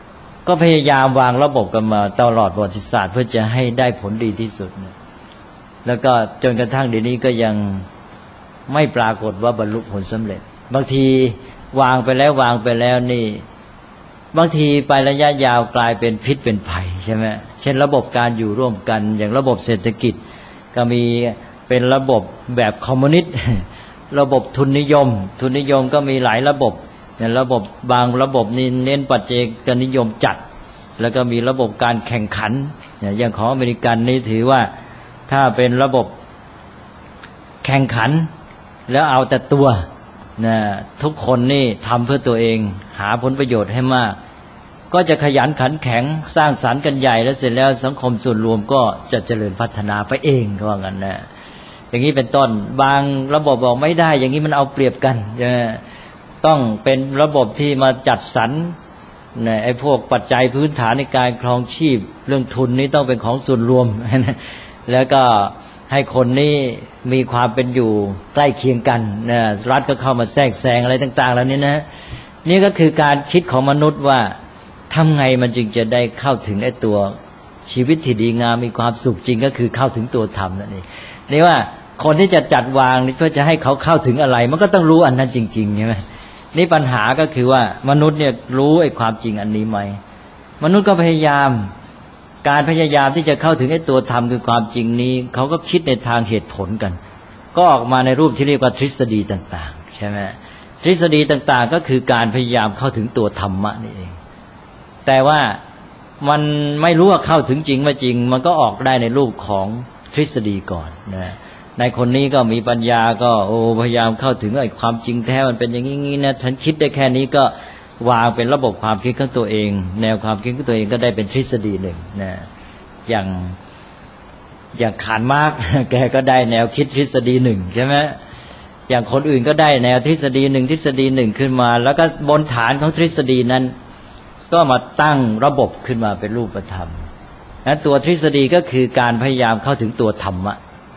ก็พยายามวางระบบกันมาตลอดประวัติศาสตร์เพื่อจะให้ได้ผลดีที่สุดแล้วก็จนกระทั่งเดี๋ยวนี้ก็ยังไม่ปรากฏว่าบรรลุผลสำเร็จบางทีวางไปแล้วนี่บางทีไประยะยาวกลายเป็นพิษเป็นภัยใช่ไหมเช่นระบบการอยู่ร่วมกันอย่างระบบเศรษฐกิจก็มีเป็นระบบแบบคอมมิวนิสต์ระบบทุนนิยมก็มีหลายระบบเนี่ยระบบบางระบบนี่เน้นปัจเจกนิยมจัดแล้วก็มีระบบการแข่งขันอย่างของอเมริกันนี่ถือว่าถ้าเป็นระบบแข่งขันแล้วเอาแต่ตัวนะทุกคนนี่ทำเพื่อตัวเองหาผลประโยชน์ให้มากก็จะขยันขันแข็งสร้างสรรค์กันใหญ่แล้วเสร็จแล้วสังคมส่วนรวมก็จะเจริญพัฒนาไปเองก็ว่างั้นนะอย่างนี้เป็นต้นบางระบบบอกไม่ได้อย่างนี้มันเอาเปรียบกันต้องเป็นระบบที่มาจัดสรรไอ้พวกปัจจัยพื้นฐานในการครองชีพเรื่องทุนนี้ต้องเป็นของส่วนรวมแล้วก็ให้คนนี้มีความเป็นอยู่ใกล้เคียงกันนะรัฐก็เข้ามาแทรกแซงอะไรต่างๆแล้วนี้นะนี่ก็คือการคิดของมนุษย์ว่าทำไงมันจึงจะได้เข้าถึงไอ้ตัวชีวิตที่ดีงามมีความสุขจริงก็คือเข้าถึงตัวธรรมนั่นเองนี่ว่าคนที่จะจัดวางเพื่อจะให้เขาเข้าถึงอะไรมันก็ต้องรู้อันนั้นจริงๆใช่ไหมนี่ปัญหาก็คือว่ามนุษย์เนี่ยรู้ไอ้ความจริงอันนี้ไหมมนุษย์ก็พยายามที่จะเข้าถึงไอ้ตัวธรรมคือความจริงนี้เขาก็คิดในทางเหตุผลกันก็ออกมาในรูปที่เรียกว่าทฤษฎีต่างๆใช่ไหมทฤษฎีต่างๆก็คือการพยายามเข้าถึงตัวธรรมะนี่เองแต่ว่ามันไม่รู้ว่าเข้าถึงจริงไม่จริงมันก็ออกได้ในรูปของทฤษฎีก่อนนะในคนนี้ก็มีปัญญาก็พยายามเข้าถึงไอ้ความจริงแท้มันเป็นอย่างนี้นะฉันคิดได้แค่นี้ก็วางเป็นระบบความคิดของตัวเองแนวความคิดของตัวเองก็ได้เป็นทฤษฎีหนึ่งนะอย่างคาร์ลมาร์กซ์แกก็ได้แนวคิดทฤษฎีหนึ่งใช่ไหมอย่างคนอื่นก็ได้แนวทฤษฎีหนึ่งขึ้นมาแล้วก็บนฐานของทฤษฎีนั้นก็มาตั้งระบบขึ้นมาเป็นรูปธรรมนะตัวทฤษฎีก็คือการพยายามเข้าถึงตัวธรรมะ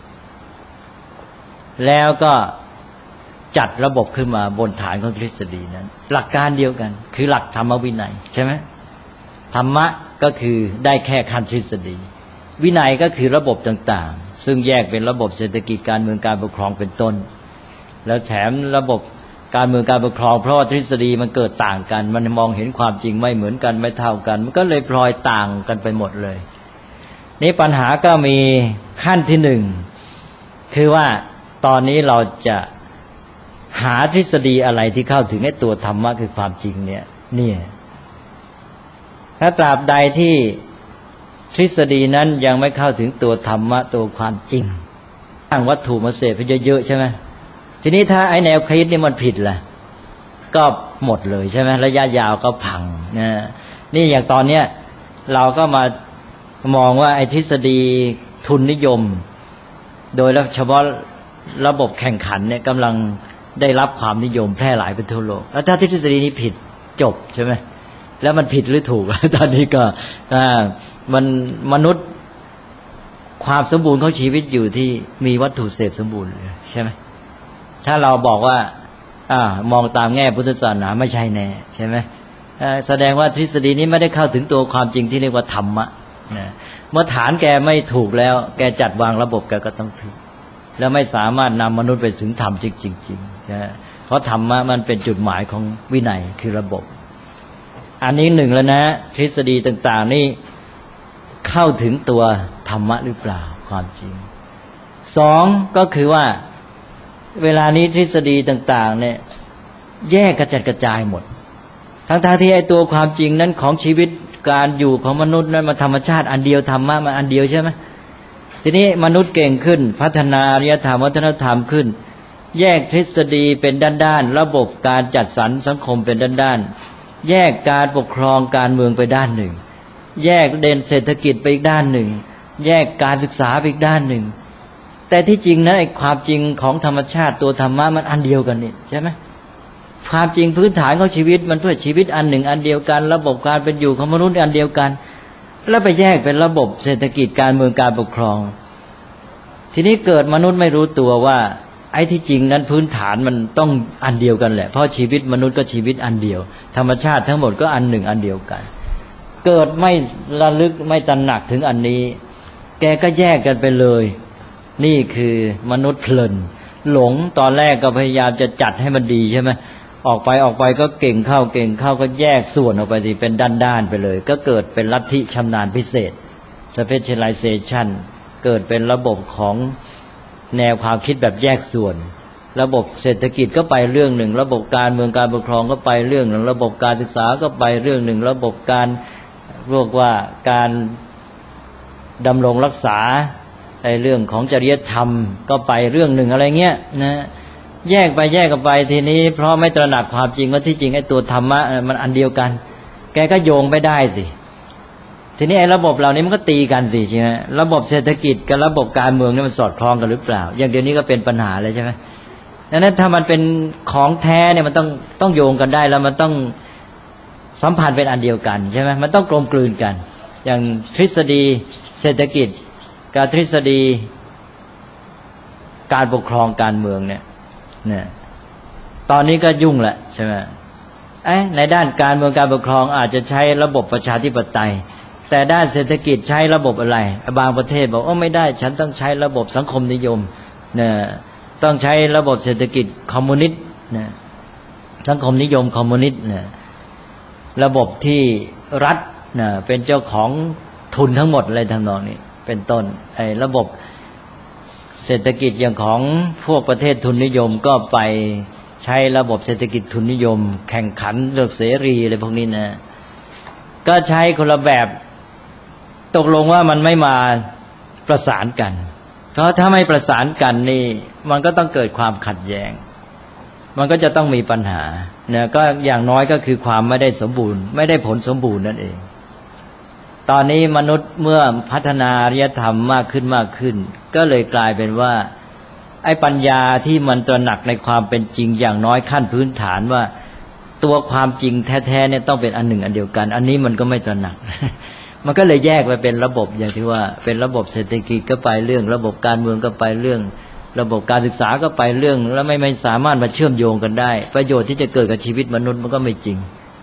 แล้วก็จัดระบบขึ้นมาบนฐานของทฤษฎีนั้นหลักการเดียวกันคือหลักธรรมวินัยใช่ไหมธรรมะก็คือได้แค่ขั้นทฤษฎีวินัยก็คือระบบต่างๆซึ่งแยกเป็นระบบเศรษฐกิจการเมืองการปกครองเป็นต้นแล้วแถมระบบการเมืองการปกครองเพราะว่าทฤษฎีมันเกิดต่างกันมันมองเห็นความจริงไม่เหมือนกันไม่เท่ากันมันก็เลยพลอยต่างกันไปหมดเลยนี่ปัญหาก็มีขั้นที่หนึ่งคือว่าตอนนี้เราจะหาทฤษฎีอะไรที่เข้าถึงไอ้ตัวธรรมะคือความจริงเนี่ยถ้าตราบใดที่ทฤษฎีนั้นยังไม่เข้าถึงตัวธรรมะตัวความจริงตั้งวัตถุมาเสพไปเยอะๆใช่ไหมทีนี้ถ้าไอ้แนวคิดนี่มันผิดล่ะก็หมดเลยใช่ไหมระยะยาวก็พังนี่อย่างตอนเนี้ยเราก็มามองว่าไอ้ทฤษฎีทุนนิยมโดยเฉพาะระบบแข่งขันเนี่ยกำลังได้รับความนิยมแพร่หลายไปทั่วโลกแล้วถ้าทฤษฎีนี้ผิดจบใช่ไหมแล้วมันผิดหรือถูกตอนนี้ก็มันมนุษย์ความสมบูรณ์ของชีวิตอยู่ที่มีวัตถุเสพสมบูรณ์ใช่ไหมถ้าเราบอกว่ามองตามแง่พุทธศาสนาไม่ใช่แน่ใช่ไหมแสดงว่าทฤษฎีนี้ไม่ได้เข้าถึงตัวความจริงที่เรียกว่าธรรมะเมื่อฐานแกไม่ถูกแล้วแกจัดวางระบบแกก็ต้องผิดแล้วไม่สามารถนำมนุษย์ไปถึงธรรมจริงๆเพราะธรรมะมันเป็นจุดหมายของวินัยคือระบบอันนี้หนึ่งแล้วนะทฤษฎีต่างๆนี่เข้าถึงตัวธรรมะหรือเปล่าความจริงสองก็คือว่าเวลานี้ทฤษฎีต่างๆเนี่ยแยกกระจัดกระจายหมดทั้งที่ไอ้ตัวความจริงนั้นของชีวิตการอยู่ของมนุษย์นั้นมันธรรมชาติอันเดียวธรรมะมันอันเดียวใช่ไหมทีนี้มนุษย์เก่งขึ้นพัฒนาอารยธรรมวัฒนธรรมขึ้นแยกทฤษฎีเป็นด้านๆระบบการจัดสรรสังคมเป็นด้านๆแยกการปกครองการเมืองไปด้านหนึ่งแยกเด่นเศรษฐกิจไปอีกด้านหนึ่งแยกการศึกษาไปอีกด้านหนึ่งแต่ที่จริงนะไอ้ความจริงของธรรมชาติตัวธรรมะมันอันเดียวกันนี่ใช่ไหมความจริงพื้นฐานของชีวิตมันเพื่อชีวิตอันหนึ่งอันเดียวกันระบบการเป็นอยู่ของมนุษย์อันเดียวกันแล้วไปแยกเป็นระบบเศรษฐกิจการเมืองการปกครองทีนี้เกิดมนุษย์ไม่รู้ตัวว่าไอ้ที่จริงนั้นพื้นฐานมันต้องอันเดียวกันแหละเพราะชีวิตมนุษย์ก็ชีวิตอันเดียวธรรมชาติทั้งหมดก็อันหนึ่งอันเดียวกันเกิดไม่ระลึกไม่ตระหนักถึงอันนี้แกก็แยกกันไปเลยนี่คือมนุษย์เพลินหลงตอนแรกก็พยายามจะจัดให้มันดีใช่ไหมออกไปก็เก่งเข้าก็แยกส่วนออกไปสิเป็นด้านๆไปเลยก็เกิดเป็นลัทธิชำนาญพิเศษ specialization เกิดเป็นระบบของแนวความคิดแบบแยกส่วนระบบเศรษฐกิจก็ไปเรื่องหนึ่งระบบการเมืองการปกครองก็ไปเรื่องหนึ่งระบบการศึกษาก็ไปเรื่องหนึ่งระบบการเรียกว่าการดำรงรักษาในเรื่องของจริยธรรมก็ไปเรื่องหนึ่งอะไรเงี้ยนะแยกกันไปทีนี้เพราะไม่ตระหนักความจริงว่าที่จริงไอ้ตัวธรรมะมันอันเดียวกันแกก็โยงไม่ได้สิทีนี้ไอ้ระบบเหล่านี้มันก็ตีกันสิใช่ไหมระบบเศรษฐกิจกับระบบการเมืองนี่มันสอดคล้องกันหรือเปล่าอย่างเดี๋ยวนี้ก็เป็นปัญหาเลยใช่ไหมดังนั้นถ้ามันเป็นของแท้เนี่ยมันต้องโยงกันได้แล้วมันต้องสัมพันธ์เป็นอันเดียวกันใช่ไหมมันต้องกลมกลืนกันอย่างทฤษฎีเศรษฐกิจกับทฤษฎีการปกครองการเมืองเนี่ยตอนนี้ก็ยุ่งแหละใช่ไหมในด้านการเมืองการปกครองอาจจะใช้ระบบประชาธิปไตยแต่ด้านเศรษฐกิจใช้ระบบอะไรบางประเทศบอกไม่ได้ฉันต้องใช้ระบบสังคมนิยมเนี่ยต้องใช้ระบบเศรษฐกิจคอมมิวนิสต์นะสังคมนิยมคอมมิวนิสต์นะระบบที่รัฐนะเป็นเจ้าของทุนทั้งหมดอะไรทำนองนี้เป็นต้นระบบเศรษฐกิจอย่างของพวกประเทศทุนนิยมก็ไปใช้ระบบเศรษฐกิจทุนนิยมแข่งขันเลือกเสรีอะไรพวกนี้นะก็ใช้คนละแบบตกลงว่ามันไม่มาประสานกันเพราะถ้าไม่ประสานกันนี่มันก็ต้องเกิดความขัดแย้งมันก็จะต้องมีปัญหาเนี่ยก็อย่างน้อยก็คือความไม่ได้สมบูรณ์ไม่ได้ผลสมบูรณ์นั่นเองตอนนี้มนุษย์เมื่อพัฒนาอริยธรรมมากขึ้นก็เลยกลายเป็นว่าไอ้ปัญญาที่มันตระหนักในความเป็นจริงอย่างน้อยขั้นพื้นฐานว่าตัวความจริงแท้ๆเนี่ยต้องเป็นอันหนึ่งอันเดียวกันอันนี้มันก็ไม่ตระหนัก มันก็เลยแยกไปเป็นระบบอย่างที่ว่าเป็นระบบเศรษฐกิจก็ไปเรื่องระบบการเมืองก็ไปเรื่องระบบการศึกษาก็ไปเรื่องแล้วไม่สามารถมาเชื่อมโยงกันได้ประโยชน์ที่จะเกิดกับชีวิตมนุษย์มันก็ไม่จริง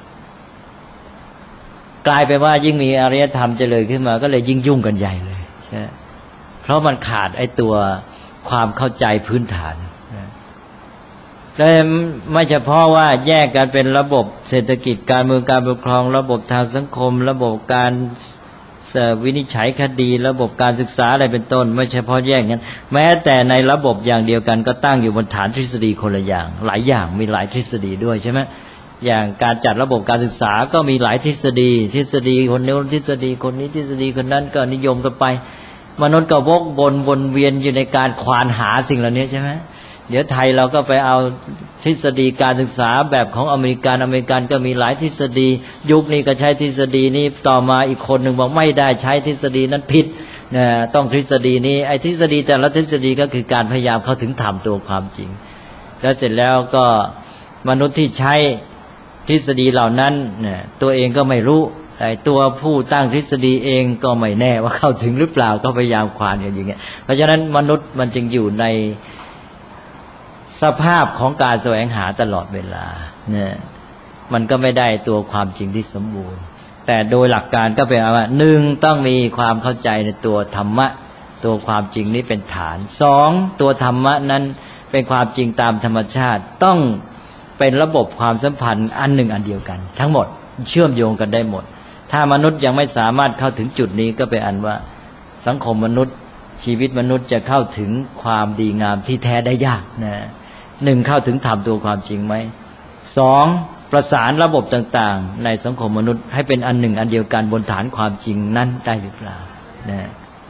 กลายเป็นว่ายิ่งมีอารยธรรมเจริญขึ้นมาก็เลยยิ่งยุ่งกันใหญ่เลยเพราะมันขาดไอ้ตัวความเข้าใจพื้นฐานและไม่เฉพาะว่าแยกกันเป็นระบบเศรษฐกิจการเมืองการปกครองระบบทางสังคมระบบการวินิจฉัยคดีระบบการศึกษาอะไรเป็นต้นไม่เฉพาะแยกกันแม้แต่ในระบบอย่างเดียวกันก็ตั้งอยู่บนฐานทฤษฎีคนละอย่างหลายอย่างมีหลายทฤษฎีด้วยใช่ไหมอย่างการจัดระบบการศึกษาก็มีหลายทฤษฎีคนนี้ทฤษฎีคนนี้ทฤษฎีคนนั้นก็นิยมกันไปมนุษย์ก็วนเวียนอยู่ในการควานหาสิ่งเหล่านี้ใช่ไหมเดี๋ยวไทยเราก็ไปเอาทฤษฎีการศึกษาแบบของอเมริกันก็มีหลายทฤษฎียุคนี้ก็ใช้ทฤษฎีนี้ต่อมาอีกคนหนึ่งบอกไม่ได้ใช้ทฤษฎีนั้นผิดต้องทฤษฎีนี้ไอ้ทฤษฎีแต่ละทฤษฎีก็คือการพยายามเข้าถึงธรรมตัวความจริงแล้วเสร็จแล้วก็มนุษย์ที่ใช้ทฤษฎีเหล่านั้นตัวเองก็ไม่รู้ไอ้ตัวผู้ตั้งทฤษฎีเองก็ไม่แน่ว่าเข้าถึงหรือเปล่าก็พยายามควานกันอย่างเงี้ยเพราะฉะนั้นมนุษย์มันจึงอยู่ในสภาพของการแสวงหาตลอดเวลาเนี่ยมันก็ไม่ได้ตัวความจริงที่สมบูรณ์แต่โดยหลักการก็เป็นว่าหนึ่งต้องมีความเข้าใจในตัวธรรมะตัวความจริงนี้เป็นฐานสองตัวธรรมะนั้นเป็นความจริงตามธรรมชาติต้องเป็นระบบความสัมพันธ์อันหนึ่งอันเดียวกันทั้งหมดเชื่อมโยงกันได้หมดถ้ามนุษย์ยังไม่สามารถเข้าถึงจุดนี้ก็เป็นอันว่าสังคมมนุษย์ชีวิตมนุษย์จะเข้าถึงความดีงามที่แท้ได้ยากนะหนึ่งเข้าถึงธรรมตัวความจริงไหมสองประสานระบบต่างๆในสังคมมนุษย์ให้เป็นอันหนึ่งอันเดียวกันบนฐานความจริงนั้นได้หรือเปล่านะ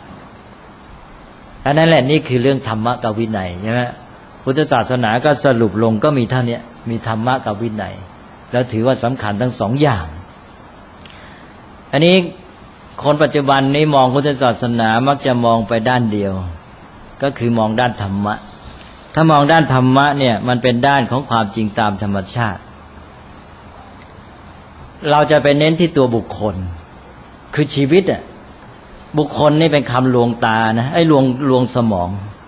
อันนั้นแหละนี่คือเรื่องธรรมะกับวินัยใช่ไหมพุทธศาสนาก็สรุปลงก็มีเท่านี้มีธรรมะกับวินัยแล้วถือว่าสำคัญทั้งสองอย่างอันนี้คนปัจจุบันนี้มองพุทธศาสนามักจะมองไปด้านเดียวก็คือมองด้านธรรมะถ้ามองด้านธรรมะเนี่ยมันเป็นด้านของความจริงตามธรรมชาติเราจะไปเน้นที่ตัวบุคคลคือชีวิตอ่ะบุคคลนี่เป็นคำลวงตานะไอ้ลวงสมอง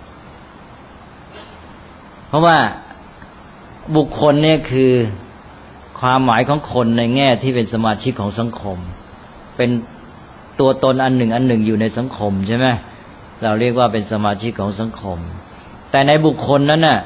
เพราะว่าบุคคลเนี่ยคือความหมายของคนในแง่ที่เป็นสมาชิกของสังคมเป็นตัวตนอันหนึ่งอยู่ในสังคมใช่ไหมเราเรียกว่าเป็นสมาชิกของสังคมแต่ในบุคคลนั้นน่ะ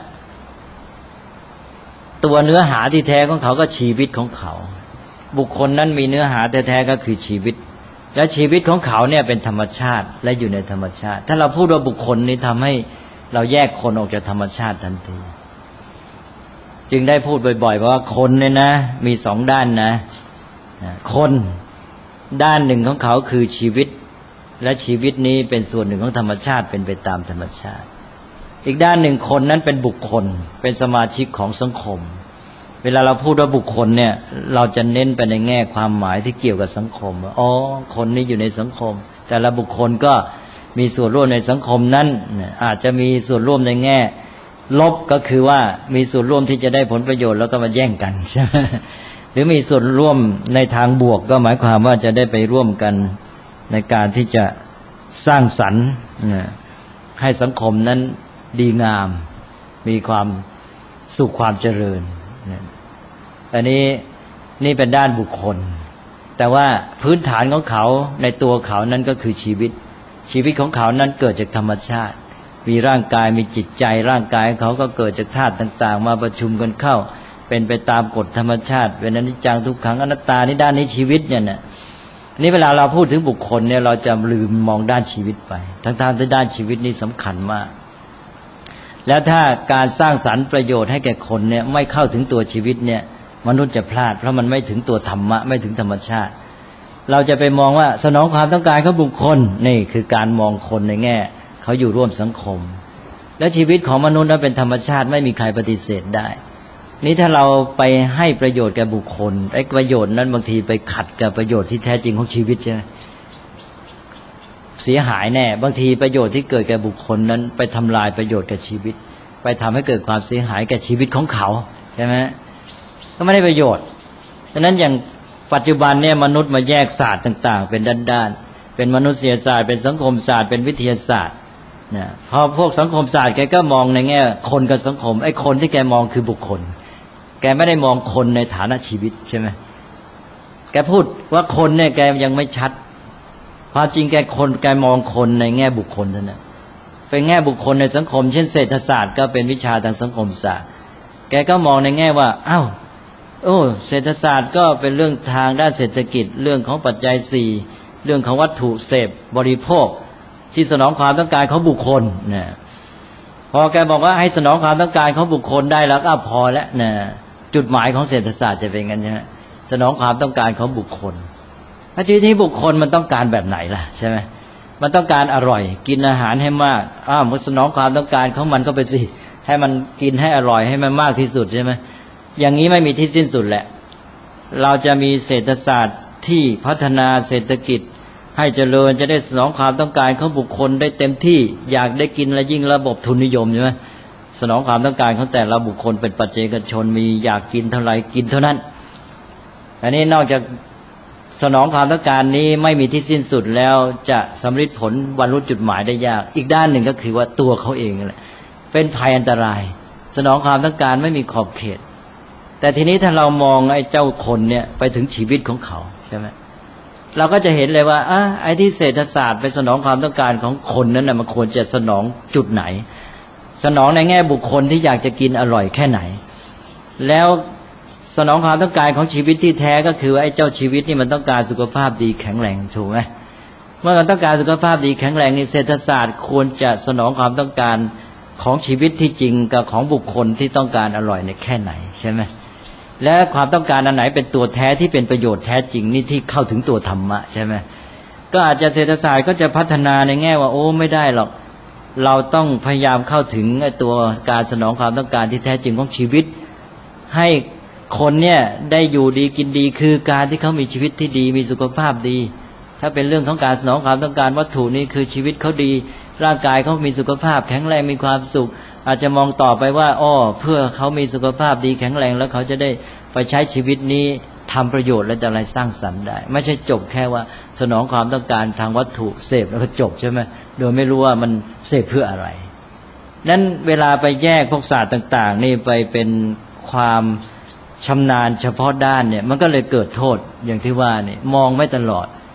ตัวเนื้อหาที่แท้ของเขาก็ชีวิตของเขาบุคคลนั้นมีเนื้อหาแท้ๆก็คือชีวิตและชีวิตของเขาเนี่ยเป็นธรรมชาติและอยู่ในธรรมชาติถ้าเราพูดว่าบุคคลนี้ทำให้เราแยกคนออกจากธรรมชาติทันทีจึงได้พูดบ่อยๆว่าคนเนี่ยนะมีสองด้านนะคนด้านหนึ่งของเขาคือชีวิตและชีวิตนี้เป็นส่วนหนึ่งของธรรมชาติเป็นไปตามธรรมชาติอีกด้านหนึ่งคนนั้นเป็นบุคคลเป็นสมาชิกของสังคมเวลาเราพูดว่าบุคคลเนี่ยเราจะเน้นไปในแง่ความหมายที่เกี่ยวกับสังคมอ๋อคนนี้อยู่ในสังคมแต่ละบุคคลก็มีส่วนร่วมในสังคมนั้นอาจจะมีส่วนร่วมในแง่ลบก็คือว่ามีส่วนร่วมที่จะได้ผลประโยชน์แล้วก็มาแย่งกันใช่ไหมหรือมีส่วนร่วมในทางบวกก็หมายความว่าจะได้ไปร่วมกันในการที่จะสร้างสรรค์ให้สังคมนั้นดีงามมีความสุขความเจริญอันนี้นี่เป็นด้านบุคคลแต่ว่าพื้นฐานของเขาในตัวเขานั้นก็คือชีวิตของเขานั้นเกิดจากธรรมชาติมีร่างกายมีจิตใจร่างกายเขาก็เกิดจากธาตุต่างๆมาประชุมกันเข้าเป็นไปตามกฎธรรมชาติเป็นอนิจจังทุกขังอนัตตานี่ด้านนี้ชีวิตเนี่ยนะนี่เวลาเราพูดถึงบุคคลเนี่ยเราจะลืมมองด้านชีวิตไปทั้งๆที่ด้านชีวิตนี่สำคัญมากแล้วถ้าการสร้างสรรค์ประโยชน์ให้แก่คนเนี่ยไม่เข้าถึงตัวชีวิตเนี่ยมนุษย์จะพลาดเพราะมันไม่ถึงตัวธรรมะไม่ถึงธรรมชาติเราจะไปมองว่าสนองความต้องการของบุคคลนี่คือการมองคนในแง่เขาอยู่ร่วมสังคมและชีวิตของมนุษย์นั้นเป็นธรรมชาติไม่มีใครปฏิเสธได้นี่ถ้าเราไปให้ประโยชน์แก่บุคคลไอ้ประโยชน์นั้นบางทีไปขัดกับประโยชน์ที่แท้จริงของชีวิตใช่ไหมเสียหายแน่บางทีประโยชน์ที่เกิดแก่บุคคลนั้นไปทำลายประโยชน์แก่ชีวิตไปทำให้เกิดความเสียหายแก่ชีวิตของเขาใช่ไหมก็ไม่ได้ประโยชน์ดังนั้นอย่างปัจจุบันเนี่ยมนุษย์มาแยกศาสตร์ต่างๆเป็นด้านๆเป็นมนุษยศาสตร์เป็นสังคมศาสตร์เป็นวิทยาศาสตร์นะพอพวกสังคมศาสตร์แกก็มองในแง่คนกับสังคมไอ้คนที่แกมองคือบุคคลแกไม่ได้มองคนในฐานะชีวิตใช่ไหมแกพูดว่าคนเนี่ยแกยังไม่ชัดความจริงแกมองคนในแง่บุคคลเท่านั้นเป็นแง่บุคคลในสังคมเช่นเศรษฐศาสตร์ก็เป็นวิชาทางสังคมศาสตร์แกก็มองในแง่ว่าอ้าวเศรษฐศาสตร์ก็เป็นเรื่องทางด้านเศรษฐกิจเรื่องของปัจจัยสี่เรื่องของวัตถุเสพบริโภคที่สนองความต้องการของบุคคลนะพอแกบอกว่าให้สนองความต้องการของบุคคลได้แล้วก็พอแล้วนะจุดหมายของเศรษฐศาสตร์จะเป็นงั้นใช่ไหมสนองความต้องการของบุคคลทีนี้บุคคลมันต้องการแบบไหนล่ะใช่ไหมมันต้องการอร่อยกินอาหารให้มากมันสนองความต้องการของมันก็ไปสิให้มันกินให้อร่อยให้มันมากที่สุดใช่ไหมอย่างนี้ไม่มีที่สิ้นสุดแหละเราจะมีเศรษฐศาสตร์ที่พัฒนาเศรษฐกิจให้เจริญจะได้สนองความต้องการของบุคคลได้เต็มที่อยากได้กินและยิ่งระบบทุนนิยมใช่ไหมสนองความต้องการของแต่ละบุคคลเป็นปัจเจกชนมีอยากกินเท่าไหร่กินเท่านั้นอันนี้นอกจากสนองความต้องการนี้ไม่มีที่สิ้นสุดแล้วจะสำเร็จผลบรรลุจุดหมายได้ยากอีกด้านหนึ่งก็คือว่าตัวเขาเองแหละเป็นภัยอันตรายสนองความต้องการไม่มีขอบเขตแต่ทีนี้ถ้าเรามองไอ้เจ้าคนเนี่ยไปถึงชีวิตของเขาใช่ไหมเราก็จะเห็นเลยว่าไอ้ที่เศรษฐศาสตร์ไปสนองความต้องการของคนนั้นน่ะมันควรจะสนองจุดไหนสนองในแง่บุคคลที่อยากจะกินอร่อยแค่ไหนแล้วสนองความต้องการของชีวิตที่แท้ก็คือไอ้เจ้าชีวิตนี่มันต้องการสุขภาพดีแข็งแรงถูกไหมเมื่อมันต้องการสุขภาพดีแข็งแรงนี่เศรษฐศาสตร์ควรจะสนองความต้องการของชีวิตที่จริงกับของบุคคลที่ต้องการอร่อยในแค่ไหนใช่ไหมและความต้องการอันไหนเป็นตัวแท้ที่เป็นประโยชน์แท้จริงนี่ที่เข้าถึงตัวธรรมะใช่ไหมก็อาจจะเศรษฐศาสตร์ก็จะพัฒนาในแง่ว่าไม่ได้หรอกเราต้องพยายามเข้าถึงไอ้ตัวการสนองความต้องการที่แท้จริงของชีวิตให้คนเนี่ยได้อยู่ดีกินดีคือการที่เขามีชีวิตที่ดีมีสุขภาพดีถ้าเป็นเรื่องของการสนองความต้องการวัตถุนี่คือชีวิตเขาดีร่างกายเขามีสุขภาพแข็งแรงมีความสุขอาจจะมองต่อไปว่าเพื่อเขามีสุขภาพดีแข็งแรงแล้วเขาจะได้ไปใช้ชีวิตนี้ทำประโยชน์และจะอะไรสร้างสรรค์ได้ไม่ใช่จบแค่ว่าสนองความต้องการทางวัตถุเสพแล้วก็จบใช่ไหมโดยไม่รู้ว่ามันเสพเพื่ออะไรนั้นเวลาไปแยกพวกศาสตร์ต่างๆนี่ไปเป็นความชำนาญเฉพาะด้านเนี่ยมันก็เลยเกิดโทษอย่างที่ว่าเนี่ยมองไม่ตลอด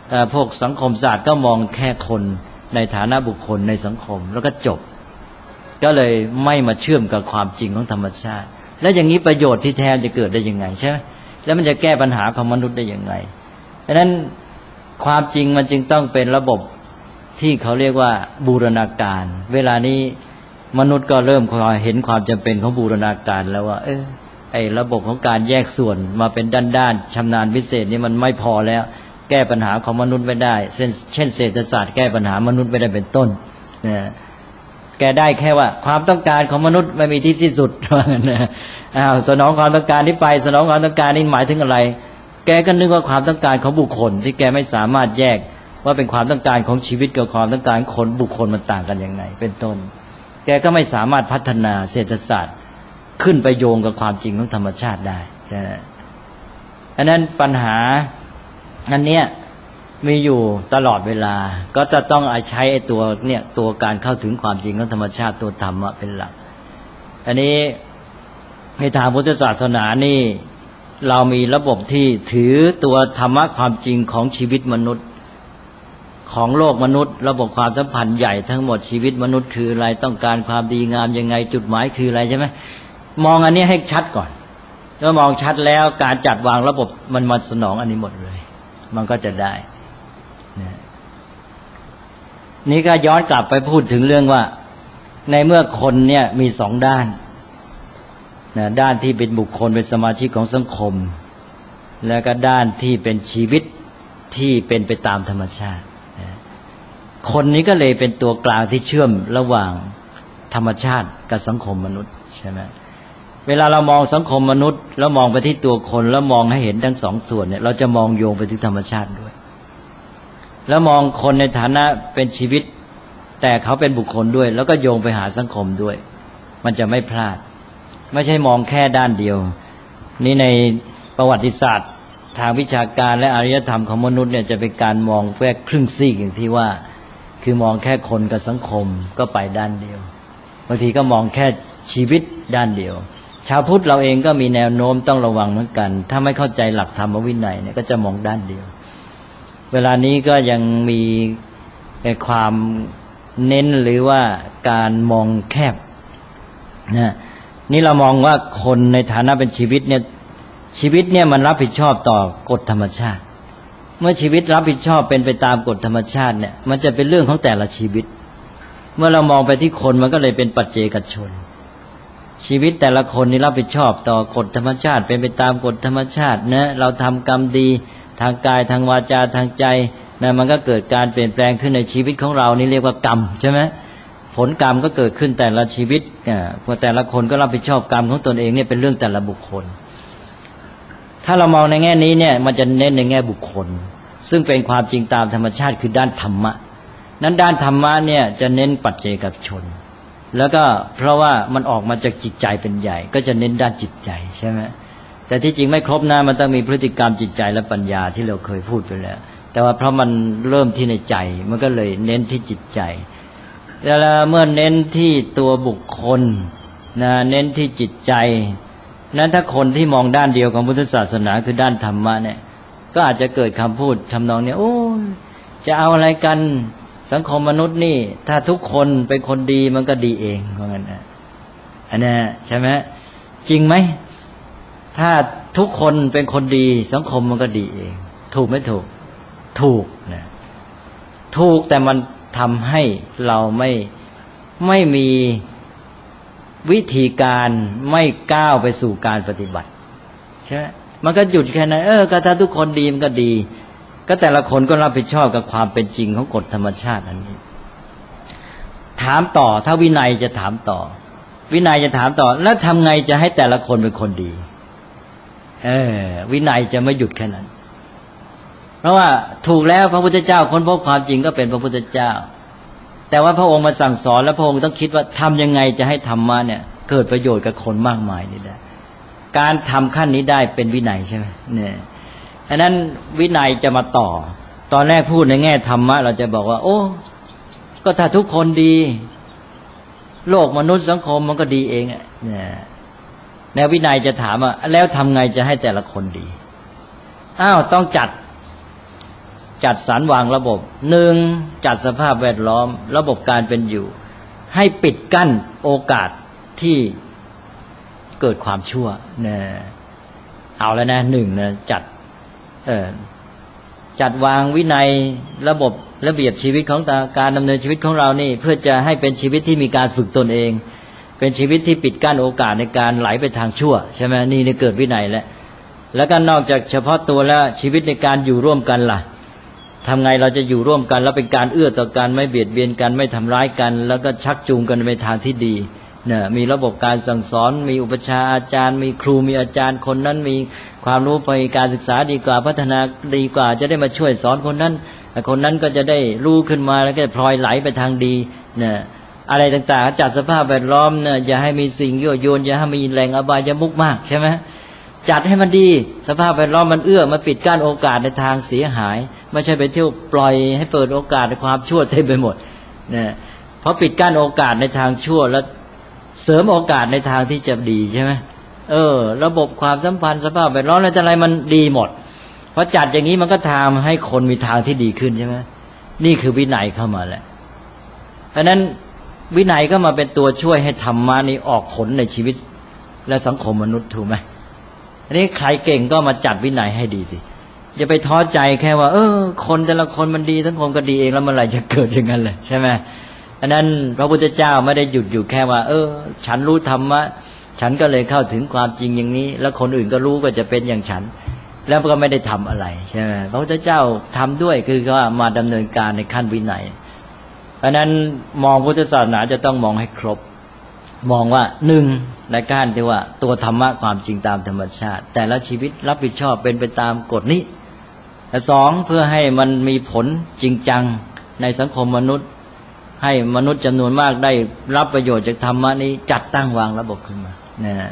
พวกสังคมศาสตร์ก็มองแค่คนในฐานะบุคคลในสังคมแล้วก็จบก็เลยไม่มาเชื่อมกับความจริงของธรรมชาติแล้วอย่างนี้ประโยชน์ที่แท้จะเกิดได้ยังไงใช่ไหมแล้วมันจะแก้ปัญหาของมนุษย์ได้ยังไงดังนั้นความจริงมันจึงต้องเป็นระบบที่เขาเรียกว่าบูรณาการเวลานี้มนุษย์ก็เริ่มเห็นความจำเป็นของบูรณาการแล้วว่าไอ้ระบบของการแยกส่วนมาเป็นด้านๆชำนาญพิเศษนี่มันไม่พอแล้วแก้ปัญหาของมนุษย์ไม่ได้เช่นเศรษฐศาสตร์แก้ปัญหามนุษย์ไม่ได้เป็นต้นนะแก้ได้แค่ว่าความต้องการของมนุษย์ไม่มีที่สิ้นสุดนะสนองความต้องการนี้ไปสนองความต้องการนี้หมายถึงอะไรแกก็นึกว่าความต้องการของบุคคลที่แกไม่สามารถแยกว่าเป็นความต้องการของชีวิตกับความต้องการคนบุคคลมันต่างกันยังไงเป็นต้นแกก็ไม่สามารถพัฒนาเศรษฐศาสตร์ขึ้นไปโยงกับความจริงของธรรมชาติได้อันนั้นปัญหาอันเนี้ยมีอยู่ตลอดเวลาก็จะต้องใช้ไอ้ตัวการเข้าถึงความจริงของธรรมชาติตัวธรรมะเป็นหลักอันนี้ในทางพุทธศาสนานี่เรามีระบบที่ถือตัวธรรมะความจริงของชีวิตมนุษย์ของโลกมนุษย์ระบบความสัมพันธ์ใหญ่ทั้งหมดชีวิตมนุษย์คืออะไรต้องการความดีงามยังไงจุดหมายคืออะไรใช่ไหมมองอันนี้ให้ชัดก่อนแล้วมองชัดแล้วการจัดวางระบบมันมาสนองอันนี้หมดเลยมันก็จะได้นี่ก็ย้อนกลับไปพูดถึงเรื่องว่าในเมื่อคนเนี่ยมีสองด้านด้านที่เป็นบุคคลเป็นสมาชิกของสังคมแล้วก็ด้านที่เป็นชีวิตที่เป็นไปตามธรรมชาติคนนี้ก็เลยเป็นตัวกลางที่เชื่อมระหว่างธรรมชาติกับสังคมมนุษย์ใช่ไหมเวลาเรามองสังคมมนุษย์แล้วมองไปที่ตัวคนแล้วมองให้เห็นทั้งสองส่วนเนี่ยเราจะมองโยงไปถึงธรรมชาติด้วยแล้วมองคนในฐานะเป็นชีวิตแต่เขาเป็นบุคคลด้วยแล้วก็โยงไปหาสังคมด้วยมันจะไม่พลาดไม่ใช่มองแค่ด้านเดียวนี่ในประวัติศาสตร์ทางวิชาการและอารยธรรมของมนุษย์เนี่ยจะเป็นการมองแค่ครึ่งซีกอย่างที่ว่าคือมองแค่คนกับสังคมก็ไปด้านเดียวบางทีก็มองแค่ชีวิตด้านเดียวชาวพุทธเราเองก็มีแนวโน้มต้องระวังเหมือนกันถ้าไม่เข้าใจหลักธรรมวินัยเนี่ยก็จะมองด้านเดียวเวลานี้ก็ยังมีความเน้นหรือว่าการมองแคบนะนี่เรามองว่าคนในฐานะเป็นชีวิตเนี่ยมันรับผิดชอบต่อกฎธรรมชาติเมื่อชีวิตรับผิดชอบเป็นไปตามกฎธรรมชาติเนี่ยมันจะเป็นเรื่องของแต่ละชีวิตเมื่อเรามองไปที่คนมันก็เลยเป็นปัจเจกชนชีวิตแต่ละคนนี่รับผิดชอบต่อกฎธรรมชาติเป็นไปตามกฎธรรมชาตินะเราทำกรรมดีทางกายทางวาจาทางใจนะมันก็เกิดการเปลี่ยนแปลงขึ้นในชีวิตของเรานี่เรียกว่ากรรมใช่ไหมผลกรรมก็เกิดขึ้นแต่ละชีวิตแต่ละคนก็รับผิดชอบกรรมของตนเองเนี่ยเป็นเรื่องแต่ละบุคคลถ้าเรามองในแง่นี้เนี่ยมันจะเน้นในแง่บุคคลซึ่งเป็นความจริงตามธรรมชาติคือด้านธรรมะนั้นด้านธรรมะเนี่ยจะเน้นปัจเจกชนแล้วก็เพราะว่ามันออกมาจากจิตใจเป็นใหญ่ก็จะเน้นด้านจิตใจใช่ไหมแต่ที่จริงไม่ครบนะมันต้องมีพฤติกรรมจิตใจและปัญญาที่เราเคยพูดไปแล้วแต่ว่าเพราะมันเริ่มที่ในใจมันก็เลยเน้นที่จิตใจแล้วเมื่อเน้นที่ตัวบุคคลนะเน้นที่จิตใจนั้นถ้าคนที่มองด้านเดียวของพุทธศาสนาคือด้านธรรมะเนี่ยก็อาจจะเกิดคำพูดทำนองนี้โอ้จะเอาอะไรกันสังคมมนุษย์นี่ถ้าทุกคนเป็นคนดีมันก็ดีเองเพราะงั้นนะอันนี้ใช่ไหมจริงไหมถ้าทุกคนเป็นคนดีสังคมมันก็ดีเองถูกไม่ถูกถูกนะถูกแต่มันทำให้เราไม่มีวิธีการไม่ก้าวไปสู่การปฏิบัติใช่ไหมมันก็หยุดแค่นั้นก็ถ้าทุกคนดีมันก็ดีก็แต่ละคนก็รับผิดชอบกับความเป็นจริงของกฎธรรมชาติอันนี้ถามต่อถ้าวินัยจะถามต่อวินัยจะถามต่อแล้วทำไงจะให้แต่ละคนเป็นคนดีวินัยจะไม่หยุดแค่นั้นเพราะว่าถูกแล้วพระพุทธเจ้าค้นพบความจริงก็เป็นพระพุทธเจ้าแต่ว่าพระองค์มาสั่งสอนแล้วพระองค์ต้องคิดว่าทำยังไงจะให้ธรรมะเนี่ยเกิดประโยชน์กับคนมากมายนี่ได้การทำขั้นนี้ได้เป็นวินัยใช่ไหมเนี่ยอันนั้นวินัยจะมาต่อตอนแรกพูดในแง่ธรรมะเราจะบอกว่าโอ้ก็ถ้าทุกคนดีโลกมนุษย์สังคมมันก็ดีเองเนี่ยแนววินัยจะถามว่าแล้วทำไงจะให้แต่ละคนดีต้องจัดจัดสรรวางระบบหนึ่งจัดสภาพแวดล้อมระบบการเป็นอยู่ให้ปิดกั้นโอกาสที่เกิดความชั่วเนี่ยเอาแล้วนะหนึ่งนะจัดวางวินัยระบบระเบียบชีวิตของการดำเนินชีวิตของเรานี่เพื่อจะให้เป็นชีวิตที่มีการฝึกตนเองเป็นชีวิตที่ปิดกั้นโอกาสในการไหลไปทางชั่วใช่ไหมนี่เกิดวินัยแล้วก็นอกจากเฉพาะตัวแล้วชีวิตในการอยู่ร่วมกันล่ะทำไงเราจะอยู่ร่วมกันแล้วเป็นการเอื้อต่อกันไม่เบียดเบียนกันไม่ทำร้ายกันแล้วก็ชักจูงกันไปทางที่ดีเนี่ยมีระบบการสั่งสอนมีอุปชาอาจารย์มีครูมีอาจารย์คนนั้นมีความรู้ไปการศึกษาดีกว่าพัฒนาดีกว่าจะได้มาช่วยสอนคนนั้นคนนั้นก็จะได้รู้ขึ้นมาแล้วก็พลอยไหลไปทางดีเนี่ยอะไรต่างๆจัดสภาพแวดล้อมเนี่ยอย่าให้มีสิ่งยั่วยวนอย่าให้มีแหล่งอบายมุขมากใช่ไหมจัดให้มันดีสภาพแวดล้อมมันเอื้อมาปิดกั้นโอกาสในทางเสียหายไม่ใช่ไปเที่ยวปล่อยให้เปิดโอกาสในความชั่วเต็มไปหมดเนี่ยเพราะปิดกั้นโอกาสในทางชั่วแล้วเสริมโอกาสในทางที่จะดีใช่ไหมระบบความสัมพันธ์สภาพแวดล้อมอะไรมันดีหมดเพราะจัดอย่างนี้มันก็ทำให้คนมีทางที่ดีขึ้นใช่ไหมนี่คือวินัยเข้ามาแหละเพราะนั้นวินัยก็มาเป็นตัวช่วยให้ธรรมะนี้ออกผลในชีวิตและสังคมมนุษย์ถูกไหมอันนี้ใครเก่งก็มาจัดวินัยให้ดีสิอย่าไปท้อใจแค่ว่าคนแต่ละคนมันดีสังคมก็ดีเองแล้วเมื่อไหร่จะเกิดอย่างนั้นเลยใช่ไหมอันนั้นพระพุทธเจ้าไม่ได้หยุดอยู่แค่ว่าฉันรู้ธรรมะฉันก็เลยเข้าถึงความจริงอย่างนี้แล้วคนอื่นก็รู้ก็จะเป็นอย่างฉันแล้วก็ไม่ได้ทำอะไรใช่ไหมพระพุทธเจ้าทำด้วยคือว่ามาดำเนินการในขั้นวินัยเพราะนั้นมองพุทธศาสนาจะต้องมองให้ครบมองว่าหนึ่งในการที่ว่าตัวธรรมะความจริงตามธรรมชาติแต่ละชีวิตรับผิดชอบเป็นไปตามกฎนี้และสองเพื่อให้มันมีผลจริงจังในสังคมมนุษย์ให้มนุษย์จำนวนมากได้รับประโยชน์จากธรรมะนี้จัดตั้งวางระบบขึ้นมานะ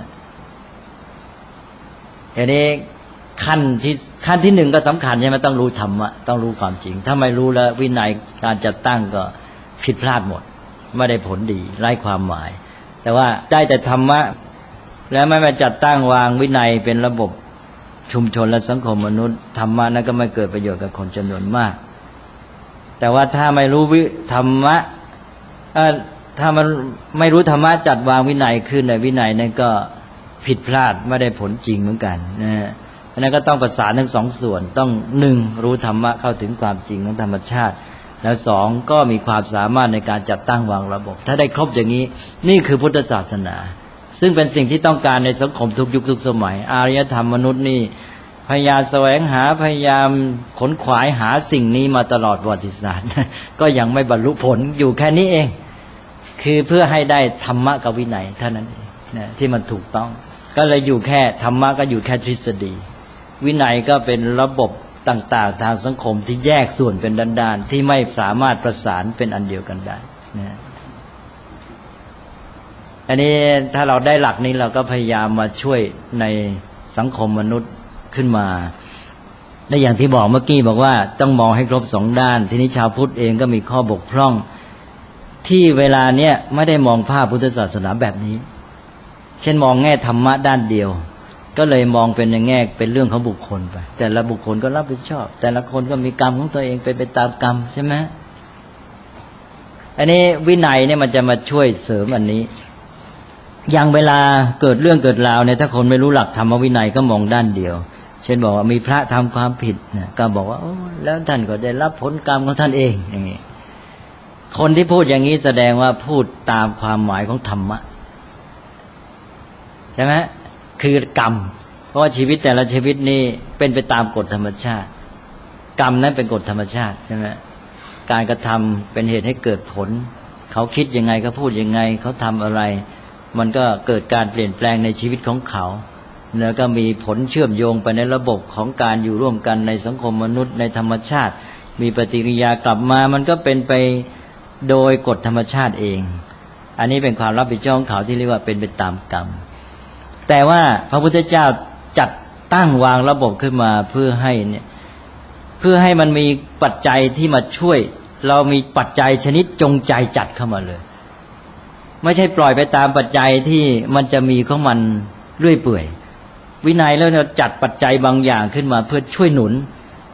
อันนี้ขั้นที่หนึ่งก็สำคัญใช่ไหมต้องรู้ธรรมะต้องรู้ความจริงถ้าไม่รู้แล้ววินัยการจัดตั้งก็ผิดพลาดหมดไม่ได้ผลดีไร้ความหมายแต่ว่าได้แต่ธรรมะแล้วไม่มาจัดตั้งวางวินัยเป็นระบบชุมชนและสังคมมนุษย์ธรรมะนั้นก็ไม่เกิดประโยชน์กับคนจำนวนมากแต่ว่าถ้าไม่รู้ธรรมะถ้ามันไม่รู้ธรรมะจัดวางวินัยขึ้นในวินัยนั้นก็ผิดพลาดไม่ได้ผลจริงเหมือนกันนะเพราะนั้นก็ต้องประสานทั้งสองส่วนต้องหนึ่งรู้ธรรมะเข้าถึงความจริงของธรรมชาติแล้วสองก็มีความสามารถในการจัดตั้งวางระบบถ้าได้ครบอย่างนี้นี่คือพุทธศาสนาซึ่งเป็นสิ่งที่ต้องการในสังคมทุกยุคทุกสมัยอารยธรรมมนุษย์นี่พยายามแสวงหาพยายามขนขวายหาสิ่งนี้มาตลอดประวัติศาสตร์ก็ยังไม่บรรลุผลอยู่แค่นี้เองคือเพื่อให้ได้ธรรมะกับวินัยเท่านั้นเองนะที่มันถูกต้องก็เลยอยู่แค่ธรรมะก็อยู่แค่ทฤษฎีวินัยก็เป็นระบบต่างๆทางสังคมที่แยกส่วนเป็นด้านๆที่ไม่สามารถประสานเป็นอันเดียวกันได้นะอันนี้ถ้าเราได้หลักนี้เราก็พยายามมาช่วยในสังคมมนุษย์ขึ้นมาและอย่างที่บอกเมื่อกี้บอกว่าต้องมองให้ครบสองด้านทีนี้ชาวพุทธเองก็มีข้อบกพร่องที่เวลาเนี้ยไม่ได้มองภาพพุทธศาสนาแบบนี้เช่นมองแง่ธรรมะด้านเดียวก็เลยมองเป็นในแง่เป็นเรื่องของบุคคลไปแต่ละบุคคลก็รับผิดชอบแต่ละคนก็มีกรรมของตัวเองเป็นไปตามกรรมใช่ไหมอันนี้วินัยเนี่ยมันจะมาช่วยเสริมอันนี้อย่างเวลาเกิดเรื่องเกิดราวเนี่ยถ้าคนไม่รู้หลักธรรมวินัยก็มองด้านเดียวเช่นบอกว่ามีพระทำความผิดเนี่ยก็บอกว่าแล้วท่านก็ได้รับผลกรรมของท่านเองอย่างนี้คนที่พูดอย่างนี้แสดงว่าพูดตามความหมายของธรรมะใช่ไหมคือกรรมเพราะว่าชีวิตแต่ละชีวิตนี่เป็นไปตามกฎธรรมชาติกรรมนั้นเป็นกฎธรรมชาติใช่ไหมการกระทำเป็นเหตุให้เกิดผลเขาคิดยังไงเขาพูดยังไงเขาทำอะไรมันก็เกิดการเปลี่ยนแปลงในชีวิตของเขาแล้วก็มีผลเชื่อมโยงไปในระบบของการอยู่ร่วมกันในสังคมมนุษย์ในธรรมชาติมีปฏิกิริยากลับมามันก็เป็นไปโดยกฎธรรมชาติเองอันนี้เป็นความรับผิดชอบของเขาที่เรียกว่าเป็นไปตามกรรมแต่ว่าพระพุทธเจ้าจัดตั้งวางระบบขึ้นมาเพื่อให้มันมีปัจจัยที่มาช่วยเรามีปัจจัยชนิดจงใจจัดเข้ามาเลยไม่ใช่ปล่อยไปตามปัจจัยที่มันจะมีของมันเรื่อยเปื่อยวินัยแล้วเราจัดปัจจัยบางอย่างขึ้นมาเพื่อช่วยหนุน